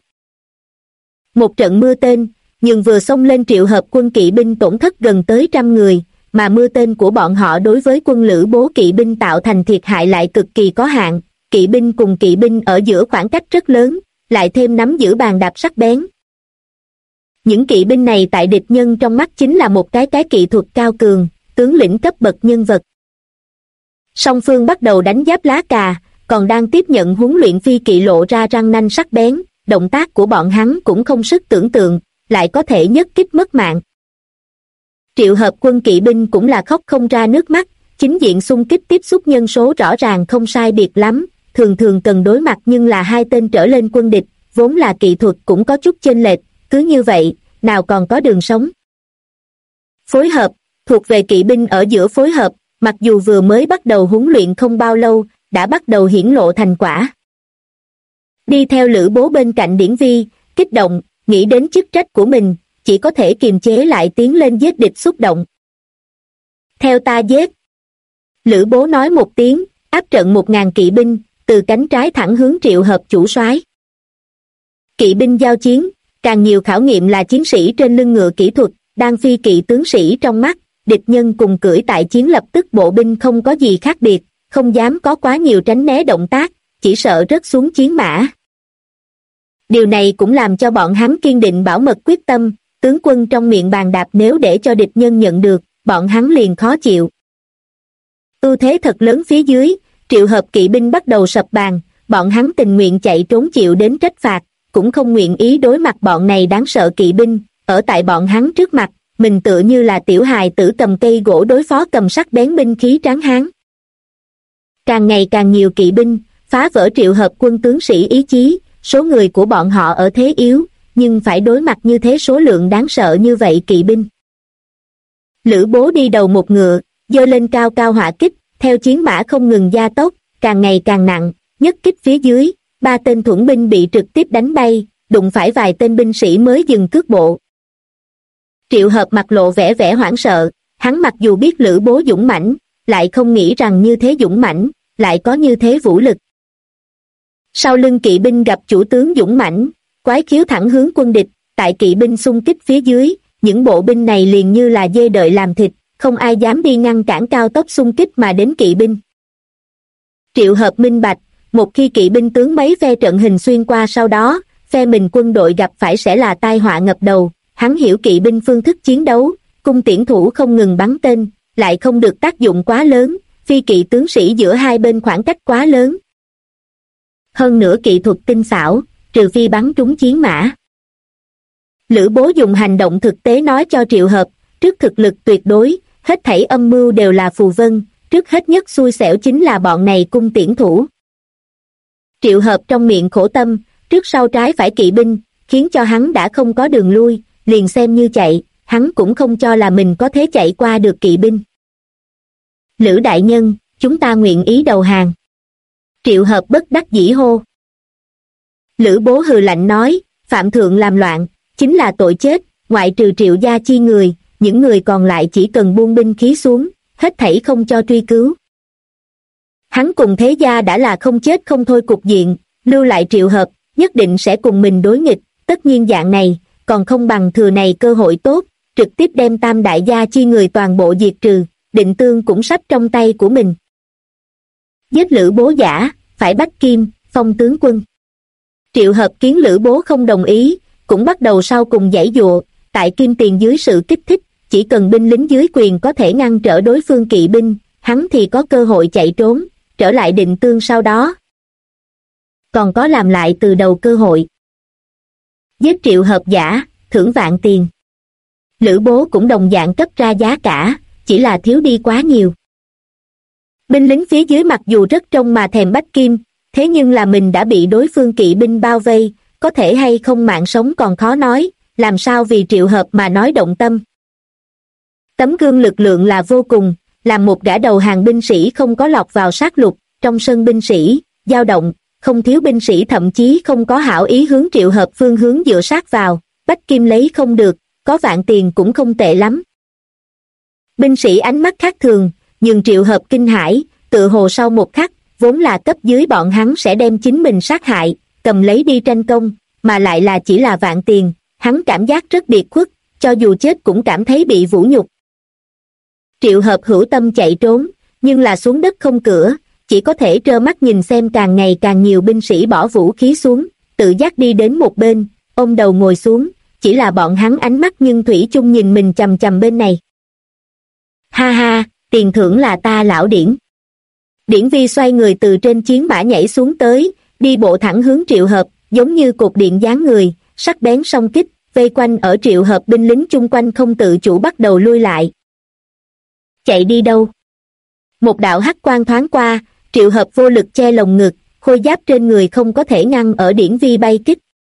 Một trận mưa tên, nhưng vừa xông lên Triệu Hợp quân kỵ binh tổn thất gần tới 100 người, mà mưa tên của bọn họ đối với quân Lữ Bố kỵ binh tạo thành thiệt hại lại cực kỳ có hạn, kỵ binh cùng kỵ binh ở giữa khoảng cách rất lớn, lại thêm nắm giữ bàn đạp sắc bén. Những kỵ binh này tại địch nhân trong mắt chính là một cái kỹ thuật cao cường, tướng lĩnh cấp bậc nhân vật. Song phương bắt đầu đánh giáp lá cà, còn đang tiếp nhận huấn luyện phi kỵ lộ ra răng nanh sắc bén, động tác của bọn hắn cũng không sức tưởng tượng, lại có thể nhất kích mất mạng. Triệu Hợp quân kỵ binh cũng là khóc không ra nước mắt, chính diện xung kích tiếp xúc nhân số rõ ràng không sai biệt lắm, thường thường cần đối mặt nhưng là 2 tên trở lên quân địch, vốn là kỹ thuật cũng có chút chênh lệch, cứ như vậy, nào còn có đường sống. Phối hợp, thuộc về kỵ binh ở giữa phối hợp, mặc dù vừa mới bắt đầu huấn luyện không bao lâu, đã bắt đầu hiển lộ thành quả. Đi theo Lữ Bố bên cạnh Điển Vi, kích động, nghĩ đến chức trách của mình, chỉ có thể kiềm chế lại tiến lên giết địch xúc động. Theo ta giết. Lữ Bố nói một tiếng, áp trận 1000 kỵ binh, từ cánh trái thẳng hướng Triệu Hợp chủ soái. Kỵ binh giao chiến, càng nhiều khảo nghiệm là chiến sĩ trên lưng ngựa kỹ thuật, đang phi kỵ tướng sĩ trong mắt, địch nhân cùng cưỡi tại chiến lập tức bộ binh không có gì khác biệt, không dám có quá nhiều tránh né động tác, chỉ sợ rớt xuống chiến mã. Điều này cũng làm cho bọn hắn kiên định bảo mật quyết tâm, tướng quân trong miệng bàn đạp nếu để cho địch nhân nhận được, bọn hắn liền khó chịu. Ưu thế thật lớn phía dưới, Triệu Hợp kỵ binh bắt đầu sập bàn, bọn hắn tình nguyện chạy trốn chịu đến trách phạt, cũng không nguyện ý đối mặt bọn này đáng sợ kỵ binh, ở tại bọn hắn trước mặt, mình tựa như là tiểu hài tử cầm cây gỗ đối phó cầm sắc bén binh khí tráng hán. Càng ngày càng nhiều kỵ binh, phá vỡ Triệu Hợp quân tướng sĩ ý chí, số người của bọn họ ở thế yếu, nhưng phải đối mặt như thế số lượng đáng sợ như vậy kỵ binh. Lữ Bố đi đầu một ngựa, giơ lên cao cao hỏa kích, theo chiến mã không ngừng gia tốc, càng ngày càng nặng, nhất kích phía dưới, 3 tên thuẫn binh bị trực tiếp đánh bay, đụng phải vài tên binh sĩ mới dừng cước bộ. Triệu Hợp mặt lộ vẻ vẻ hoảng sợ, hắn mặc dù biết Lữ Bố dũng mãnh, lại không nghĩ rằng như thế dũng mãnh, lại có như thế vũ lực. Sau lưng kỵ binh gặp chủ tướng dũng mãnh, quái khiếu thẳng hướng quân địch, tại kỵ binh xung kích phía dưới, những bộ binh này liền như là dê đợi làm thịt, không ai dám đi ngăn cản cao tốc xung kích mà đến kỵ binh. Triệu Hợp minh bạch, một khi kỵ binh tướng mấy phe trận hình xuyên qua sau đó, phe mình quân đội gặp phải sẽ là tai họa ngập đầu, hắn hiểu kỵ binh phương thức chiến đấu, cung tiễn thủ không ngừng bắn tên, lại không được tác dụng quá lớn, phi kỵ tướng sĩ giữa hai bên khoảng cách quá lớn. Hơn nữa kỹ thuật tinh xảo, trừ phi bắn trúng chiến mã. Lữ Bố dùng hành động thực tế nói cho Triệu Hợp, trước thực lực tuyệt đối, hết thảy âm mưu đều là phù vân, trước hết nhất xui xẻo chính là bọn này cung tiễn thủ. Triệu Hợp trong miệng khổ tâm, trước sau trái phải kỵ binh, khiến cho hắn đã không có đường lui, liền xem như chạy, hắn cũng không cho là mình có thể chạy qua được kỵ binh. Lữ đại nhân, chúng ta nguyện ý đầu hàng. Triệu Hợp bất đắc dĩ hô. Lữ Bố hừ lạnh nói, phạm thượng làm loạn, chính là tội chết, ngoại trừ Triệu gia chi người, những người còn lại chỉ cần buông binh khí xuống, hết thảy không cho truy cứu. Hắn cùng thế gia đã là không chết không thôi cục diện, lưu lại Triệu Hợp, nhất định sẽ cùng mình đối nghịch, tất nhiên dạng này, còn không bằng thừa này cơ hội tốt, trực tiếp đem tam đại gia chi người toàn bộ diệt trừ, định tương cũng sắp trong tay của mình. Giết Lữ Bố giả, phải bách kim, phong tướng quân. Triệu Hợp kiến Lữ Bố không đồng ý, cũng bắt đầu sau cùng giãy giụa, tại kim tiền dưới sự kích thích, chỉ cần binh lính dưới quyền có thể ngăn trở đối phương kỵ binh, hắn thì có cơ hội chạy trốn, trở lại định tương sau đó. Còn có làm lại từ đầu cơ hội. Giết Triệu Hợp giả, thưởng vạn tiền. Lữ Bố cũng đồng dạng cấp ra giá cả, chỉ là thiếu đi quá nhiều. Binh lính phía dưới mặc dù rất trông mà thèm bách kim, thế nhưng là mình đã bị đối phương kỵ binh bao vây, có thể hay không mạng sống còn khó nói, làm sao vì Triệu Hợp mà nói động tâm. Tấm gương lực lượng là vô cùng, làm một gã đầu hàng binh sĩ không có lọt vào sát lục, trong sân binh sĩ, dao động, không thiếu binh sĩ thậm chí không có hảo ý hướng Triệu Hợp phương hướng dựa sát vào, bách kim lấy không được, có vạn tiền cũng không tệ lắm. Binh sĩ ánh mắt khác thường, nhưng Triệu Hợp kinh hãi, tự hồ sau một khắc, vốn là cấp dưới bọn hắn sẽ đem chính mình sát hại, cầm lấy đi tranh công, mà lại là chỉ là vạn tiền, hắn cảm giác rất biệt khuất, cho dù chết cũng cảm thấy bị vũ nhục. Triệu Hợp hữu tâm chạy trốn, nhưng là xuống đất không cửa, chỉ có thể trơ mắt nhìn xem càng ngày càng nhiều binh sĩ bỏ vũ khí xuống, tự giác đi đến một bên, ôm đầu ngồi xuống, chỉ là bọn hắn ánh mắt nhưng thủy chung nhìn mình chằm chằm bên này. Ha ha, tiền thưởng là ta lão Điển. Điển Vi xoay người từ trên chiến mã nhảy xuống tới, đi bộ thẳng hướng Triệu Hợp, giống như cột điện dáng người, sắc bén song kích, vây quanh ở Triệu Hợp binh lính chung quanh không tự chủ bắt đầu lui lại. Chạy đi đâu? Một đạo hắc quang thoáng qua, Triệu Hợp vô lực che lồng ngực, khôi giáp trên người không có thể ngăn ở Điển Vi bay kích.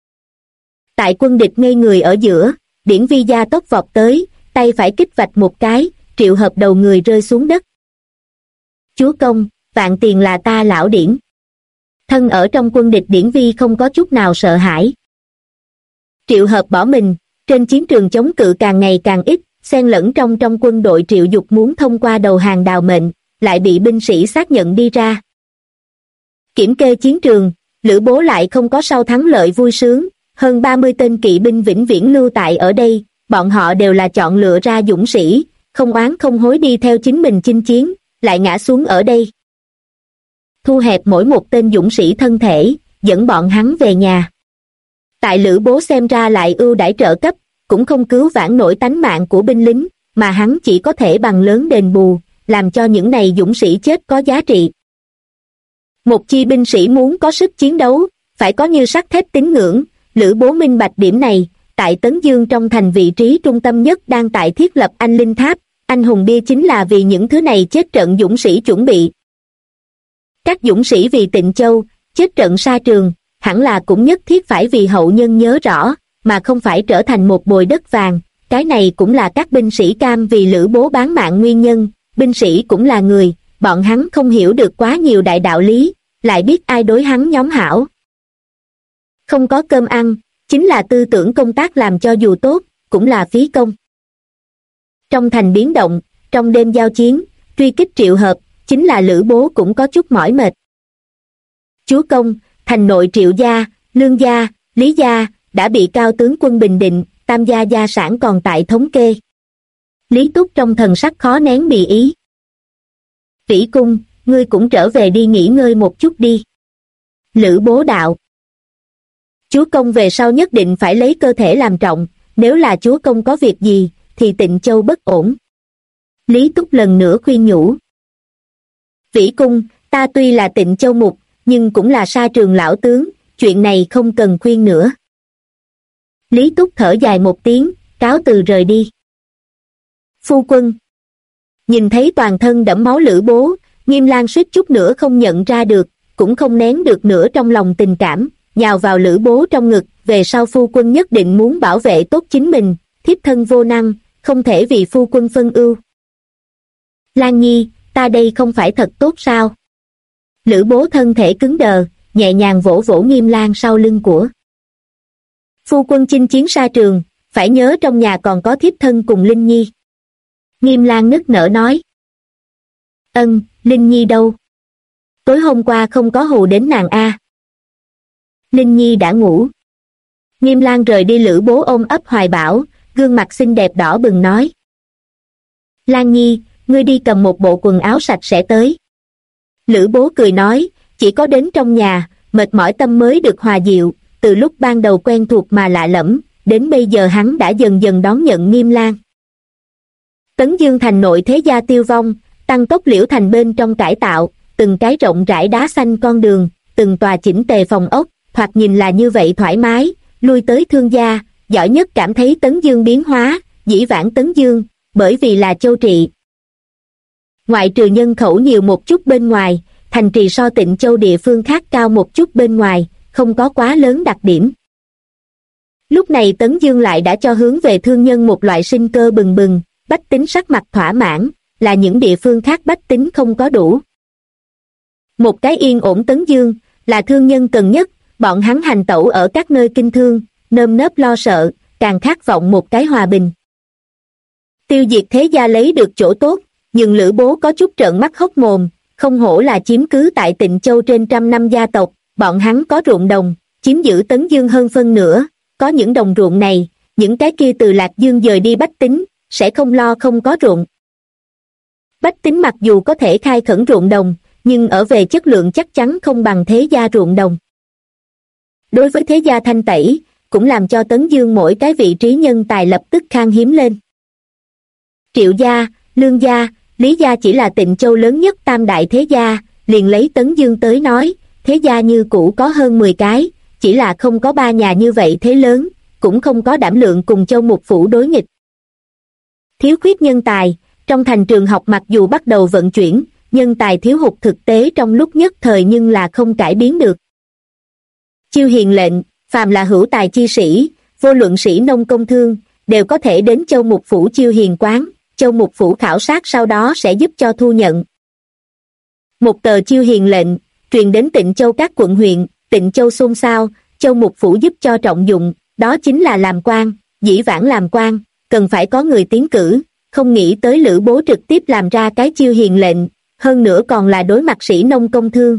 Tại quân địch ngây người ở giữa, Điển Vi gia tốc vọt tới, tay phải kích vạch một cái, Triệu Hợp đầu người rơi xuống đất. Chúa công, vạn tiền là ta lão Điển. Thân ở trong quân địch Điển Vi không có chút nào sợ hãi. Triệu Hợp bỏ mình, Trên chiến trường chống cự càng ngày càng ít, xen lẫn trong quân đội Triệu Dục muốn thông qua đầu hàng đào mệnh, lại bị binh sĩ xác nhận đi ra. Kiểm kê chiến trường, Lữ Bố lại không có sau thắng lợi vui sướng, hơn 30 tên kỵ binh vĩnh viễn lưu tại ở đây, bọn họ đều là chọn lựa ra dũng sĩ, không oán không hối đi theo chính mình chinh chiến, lại ngã xuống ở đây. Thu hẹp mỗi một tên dũng sĩ thân thể, dẫn bọn hắn về nhà. Tại Lữ Bố xem ra lại ưu đãi trợ cấp, cũng không cứu vãn nổi tánh mạng của binh lính, mà hắn chỉ có thể bằng lớn đền bù, làm cho những này dũng sĩ chết có giá trị. Một chi binh sĩ muốn có sức chiến đấu, phải có như sắt thép tín ngưỡng, Lữ Bố minh bạch điểm này, tại Tấn Dương trong thành vị trí trung tâm nhất đang tại thiết lập anh linh tháp, anh hùng bia chính là vì những thứ này chết trận dũng sĩ chuẩn bị. Các dũng sĩ vì Tịnh Châu, chết trận sa trường, hẳn là cũng nhất thiết phải vì hậu nhân nhớ rõ, mà không phải trở thành một bồi đất vàng, cái này cũng là các binh sĩ cam vì Lữ Bố bán mạng nguyên nhân, binh sĩ cũng là người, bọn hắn không hiểu được quá nhiều đại đạo lý, lại biết ai đối hắn nhóm hảo. Không có cơm ăn, chính là tư tưởng công tác làm cho dù tốt, cũng là phí công. Trong thành biến động, trong đêm giao chiến, truy kích Triệu Hợp, chính là Lữ Bố cũng có chút mỏi mệt. Chúa công, thành nội Triệu gia, Lương gia, Lý gia, đã bị cao tướng quân bình định, Tam gia gia sản còn tại thống kê. Lý Túc trong thần sắc khó nén bì ý. Vĩ Cung, ngươi cũng trở về đi nghỉ ngơi một chút đi. Lữ Bố đạo. Chúa công về sau nhất định phải lấy cơ thể làm trọng, nếu là chúa công có việc gì, thì Tịnh Châu bất ổn. Lý Túc lần nữa khuyên nhủ. Vĩ Cung, ta tuy là Tịnh Châu mục, nhưng cũng là sa trường lão tướng, chuyện này không cần khuyên nữa. Lý Túc thở dài một tiếng, cáo từ rời đi. Phu quân. Nhìn thấy toàn thân đẫm máu Lữ Bố, Nghiêm Lang suýt chút nữa không nhận ra được, cũng không nén được nữa trong lòng tình cảm, nhào vào Lữ Bố trong ngực, về sau phu quân nhất định muốn bảo vệ tốt chính mình, thiếp thân vô năng, không thể vì phu quân phân ưu. Lan Nhi, ta đây không phải thật tốt sao? Lữ Bố thân thể cứng đờ, nhẹ nhàng vỗ vỗ Nghiêm Lang sau lưng của. Phu quân chinh chiến sa trường, phải nhớ trong nhà còn có thiếp thân cùng Linh Nhi. Nghiêm Lang nức nở nói. Ân, Linh Nhi đâu? Tối hôm qua không có hù đến nàng a. Linh Nhi đã ngủ. Nghiêm Lang rời đi Lữ Bố ôm ấp hoài bão, gương mặt xinh đẹp đỏ bừng nói. Lan Nhi, ngươi đi cầm một bộ quần áo sạch sẽ tới. Lữ Bố cười nói, chỉ có đến trong nhà, mệt mỏi tâm mới được hòa dịu, từ lúc ban đầu quen thuộc mà lạ lẫm, đến bây giờ hắn đã dần dần đón nhận Nghiêm Lang. Tấn Dương thành nội thế gia tiêu vong, tăng tốc Liễu thành bên trong cải tạo, từng cái rộng rãi đá xanh con đường, từng tòa chỉnh tề phòng ốc, thoạt nhìn là như vậy thoải mái, lui tới thương gia, giỏi nhất cảm thấy Tấn Dương biến hóa, dĩ vãng Tấn Dương, bởi vì là châu trị. Ngoại trừ nhân khẩu nhiều một chút bên ngoài, thành trì so Tịnh Châu địa phương khác cao một chút bên ngoài, không có quá lớn đặc điểm. Lúc này Tấn Dương lại đã cho hướng về thương nhân một loại sinh cơ bừng bừng, bách tính sắc mặt thỏa mãn, là những địa phương khác bách tính không có đủ. Một cái yên ổn Tấn Dương, là thương nhân cần nhất, bọn hắn hành tẩu ở các nơi kinh thương, nơm nớp lo sợ, càng khát vọng một cái hòa bình. Tiêu diệt thế gia lấy được chỗ tốt, nhưng Lữ Bố có chút trợn mắt hốc mồm, không hổ là chiếm cứ tại Tịnh Châu trên trăm năm gia tộc, bọn hắn có ruộng đồng, chiếm giữ Tấn Dương hơn phân nửa, có những đồng ruộng này, những cái kia từ Lạc Dương dời đi bách tính, sẽ không lo không có ruộng. Bách tính mặc dù có thể khai khẩn ruộng đồng, nhưng ở về chất lượng chắc chắn không bằng thế gia ruộng đồng. Đối với thế gia thanh tẩy, cũng làm cho Tấn Dương mỗi cái vị trí nhân tài lập tức khan hiếm lên. Triệu gia, Lương gia, Lý gia chỉ là Tịnh Châu lớn nhất tam đại thế gia, liền lấy Tấn Dương tới nói, thế gia như cũ có hơn 10 cái, chỉ là không có 3 nhà như vậy thế lớn, cũng không có đảm lượng cùng Châu Mục Phủ đối nghịch. Thiếu khuyết nhân tài, trong thành trường học mặc dù bắt đầu vận chuyển, nhân tài thiếu hụt thực tế trong lúc nhất thời nhưng là không cải biến được. Chiêu hiền lệnh, phàm là hữu tài chi sĩ, vô luận sĩ nông công thương, đều có thể đến Châu Mục Phủ chiêu hiền quán, Châu Mục Phủ khảo sát sau đó sẽ giúp cho thu nhận. Một tờ chiêu hiền lệnh, truyền đến Tịnh Châu các quận huyện, Tịnh Châu xôn xao, Châu Mục Phủ giúp cho trọng dụng, đó chính là làm quan, dĩ vãng làm quan, cần phải có người tiến cử, không nghĩ tới Lữ Bố trực tiếp làm ra cái chiêu hiền lệnh, hơn nữa còn là đối mặt sĩ nông công thương.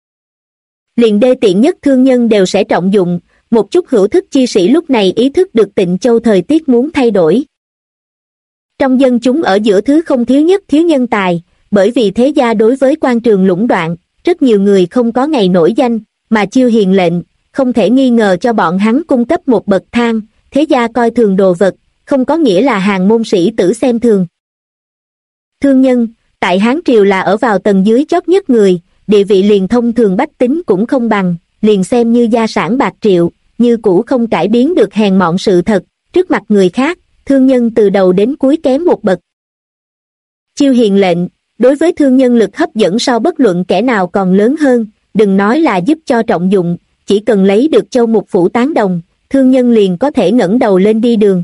Liền đê tiện nhất thương nhân đều sẽ trọng dụng, một chút hữu thức chi sĩ lúc này ý thức được Tịnh Châu thời tiết muốn thay đổi. Trong dân chúng ở giữa thứ không thiếu nhất thiếu nhân tài, bởi vì thế gia đối với quan trường lũng đoạn, rất nhiều người không có ngày nổi danh, mà chiêu hiền lệnh, không thể nghi ngờ cho bọn hắn cung cấp một bậc thang, thế gia coi thường đồ vật, không có nghĩa là hàng môn sĩ tử xem thường. Thương nhân, tại Hán Triều là ở vào tầng dưới chót nhất người, địa vị liền thông thường bách tính cũng không bằng, liền xem như gia sản bạc triệu, như cũ không cải biến được hèn mọn sự thật, trước mặt người khác, thương nhân từ đầu đến cuối kém một bậc. Chiêu hiền lệnh, đối với thương nhân lực hấp dẫn so bất luận kẻ nào còn lớn hơn, đừng nói là giúp cho trọng dụng, chỉ cần lấy được châu mục phủ tán đồng, thương nhân liền có thể ngẩng đầu lên đi đường.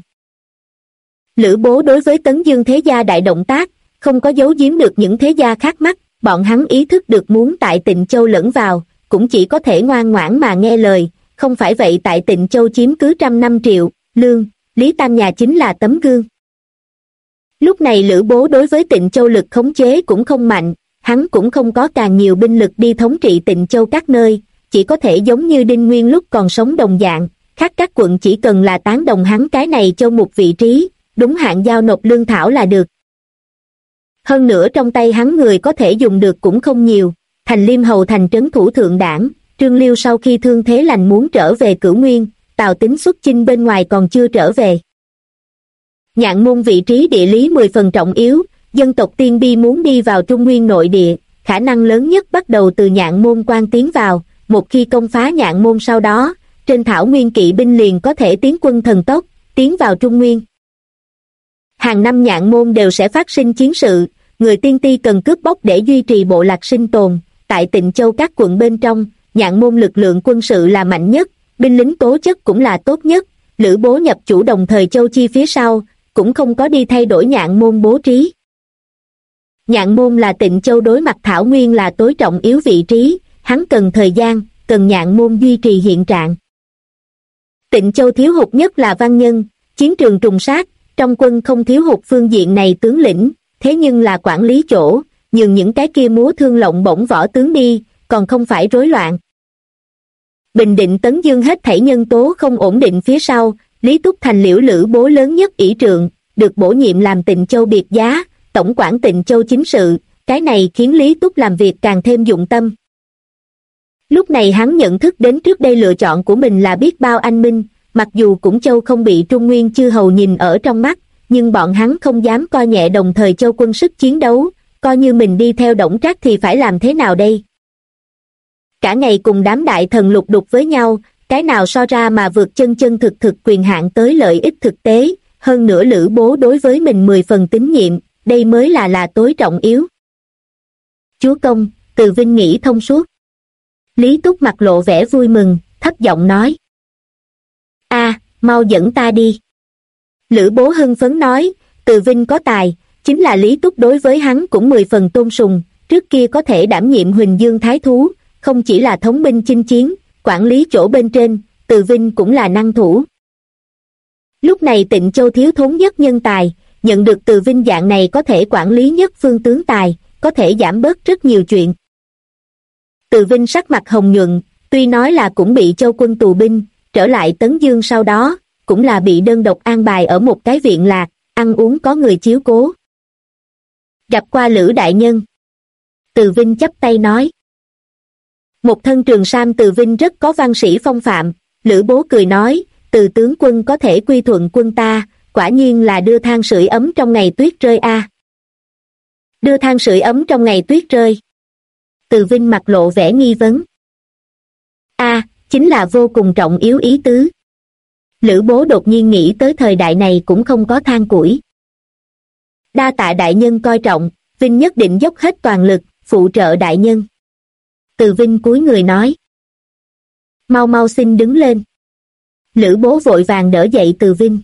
Lữ Bố đối với Tấn Dương thế gia đại động tác, không có giấu giếm được những thế gia khác mắt, bọn hắn ý thức được muốn tại Tịnh Châu lẫn vào, cũng chỉ có thể ngoan ngoãn mà nghe lời, không phải vậy tại Tịnh Châu chiếm cứ 100 triệu, lương, Lý Tam nhà chính là tấm gương. Lúc này Lữ Bố đối với Tịnh Châu lực khống chế cũng không mạnh, hắn cũng không có càng nhiều binh lực đi thống trị Tịnh Châu các nơi, chỉ có thể giống như Đinh Nguyên lúc còn sống đồng dạng, khác các quận chỉ cần là tán đồng hắn cái này châu mục vị trí, đúng hạn giao nộp lương thảo là được. Hơn nữa trong tay hắn người có thể dùng được cũng không nhiều, Thành Liêm hầu thành trấn thủ thượng đảng, Trương Liêu sau khi thương thế lành muốn trở về Cửu Nguyên, Tào Tín xuất chinh bên ngoài còn chưa trở về. Nhạn Môn vị trí địa lý 10 phần trọng yếu, dân tộc Tiên Bi muốn đi vào Trung Nguyên nội địa, khả năng lớn nhất bắt đầu từ Nhạn Môn quan tiến vào, một khi công phá Nhạn Môn sau đó, trên thảo nguyên kỵ binh liền có thể tiến quân thần tốc, tiến vào Trung Nguyên. Hàng năm Nhạn Môn đều sẽ phát sinh chiến sự, người tiên ti cần cướp bóc để duy trì bộ lạc sinh tồn, tại Tịnh Châu các quận bên trong, Nhạn Môn lực lượng quân sự là mạnh nhất, binh lính tố chất cũng là tốt nhất, Lữ Bố nhập chủ Đồng Thời Châu chi phía sau, cũng không có đi thay đổi Nhạn Môn bố trí. Nhạn Môn là Tịnh Châu đối mặt thảo nguyên là tối trọng yếu vị trí, hắn cần thời gian, cần Nhạn Môn duy trì hiện trạng. Tịnh Châu thiếu hụt nhất là văn nhân, chiến trường trùng sát, trong quân không thiếu hụt phương diện này tướng lĩnh, thế nhưng là quản lý chỗ, nhường những cái kia múa thương lộng bổng võ tướng đi, còn không phải rối loạn. Bình định Tấn Dương hết thảy nhân tố không ổn định phía sau, Lý Túc thành liễu Lữ Bố lớn nhất ỷ trượng, được bổ nhiệm làm Tịnh Châu biệt giá, tổng quản Tịnh Châu chính sự, cái này khiến Lý Túc làm việc càng thêm dụng tâm. Lúc này hắn nhận thức đến trước đây lựa chọn của mình là biết bao anh minh, mặc dù cũng Châu không bị Trung Nguyên chư hầu nhìn ở trong mắt, nhưng bọn hắn không dám coi nhẹ Đồng Thời Châu quân sức chiến đấu, coi như mình đi theo Đổng Trác thì phải làm thế nào đây? Cả ngày cùng đám đại thần lục đục với nhau, cái nào so ra mà vượt chân chân thực thực quyền hạn tới lợi ích thực tế, hơn nữa Lữ Bố đối với mình 10 phần tín nhiệm, đây mới là tối trọng yếu. Chúa công, Từ Vinh nghĩ thông suốt. Lý Túc mặt lộ vẻ vui mừng, thấp giọng nói. Mau dẫn ta đi. Lữ Bố hưng phấn nói, Từ Vinh có tài, chính là Lý Túc đối với hắn cũng 10 phần tôn sùng, trước kia có thể đảm nhiệm Huỳnh Dương Thái Thú, không chỉ là thống binh chinh chiến, quản lý chỗ bên trên, Từ Vinh cũng là năng thủ. Lúc này Tịnh Châu thiếu thốn nhất nhân tài, nhận được Từ Vinh dạng này có thể quản lý nhất phương tướng tài, có thể giảm bớt rất nhiều chuyện. Từ Vinh sắc mặt hồng nhuận, tuy nói là cũng bị Châu quân tù binh, trở lại Tấn Dương sau đó, cũng là bị đơn độc an bài ở một cái viện lạc, ăn uống có người chiếu cố. Gặp qua Lữ đại nhân. Từ Vinh chắp tay nói. Một thân trường sam Từ Vinh rất có văn sĩ phong phạm, Lữ Bố cười nói, Từ tướng quân có thể quy thuận quân ta, quả nhiên là đưa than sưởi ấm trong ngày tuyết rơi a. Đưa than sưởi ấm trong ngày tuyết rơi. Từ Vinh mặt lộ vẻ nghi vấn. Chính là vô cùng trọng yếu ý tứ. Lữ Bố đột nhiên nghĩ tới thời đại này cũng không có than củi. Đa tạ đại nhân coi trọng, Vinh nhất định dốc hết toàn lực, phụ trợ đại nhân. Từ Vinh cúi người nói. Mau mau xin đứng lên. Lữ Bố vội vàng đỡ dậy Từ Vinh.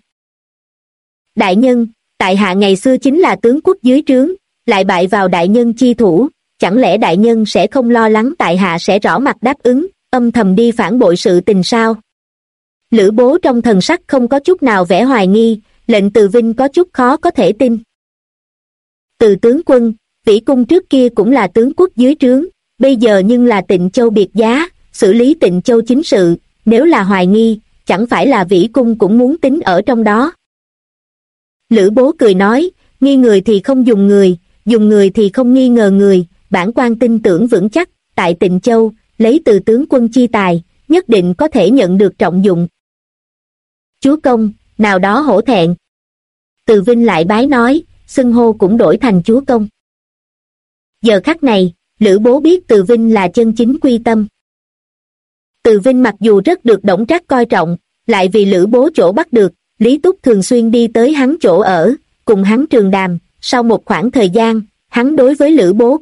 Đại nhân, tại hạ ngày xưa chính là tướng quốc dưới trướng, lại bại vào đại nhân chi thủ, chẳng lẽ đại nhân sẽ không lo lắng tại hạ sẽ rõ mặt đáp ứng, âm thầm đi phản bội sự tình sao? Lữ Bố trong thần sắc không có chút nào vẻ hoài nghi, lệnh Từ Vinh có chút khó có thể tin. Từ tướng quân, Vĩ Cung trước kia cũng là tướng quốc dưới trướng, bây giờ nhưng là Tịnh Châu biệt giá, xử lý Tịnh Châu chính sự, nếu là hoài nghi, chẳng phải là Vĩ Cung cũng muốn tính ở trong đó. Lữ Bố cười nói, nghi người thì không dùng người thì không nghi ngờ người, bản quan tin tưởng vững chắc, tại Tịnh Châu, lấy Từ tướng quân chi tài, nhất định có thể nhận được trọng dụng. Chúa công, nào đó hổ thẹn. Từ Vinh lại bái nói, xưng hô cũng đổi thành chúa công. Giờ khắc này, Lữ Bố biết Từ Vinh là chân chính quy tâm. Từ Vinh mặc dù rất được Đổng Trác coi trọng, lại vì Lữ Bố chỗ bắt được, Lý Túc thường xuyên đi tới hắn chỗ ở, cùng hắn trường đàm, sau một khoảng thời gian, hắn đối với Lữ Bố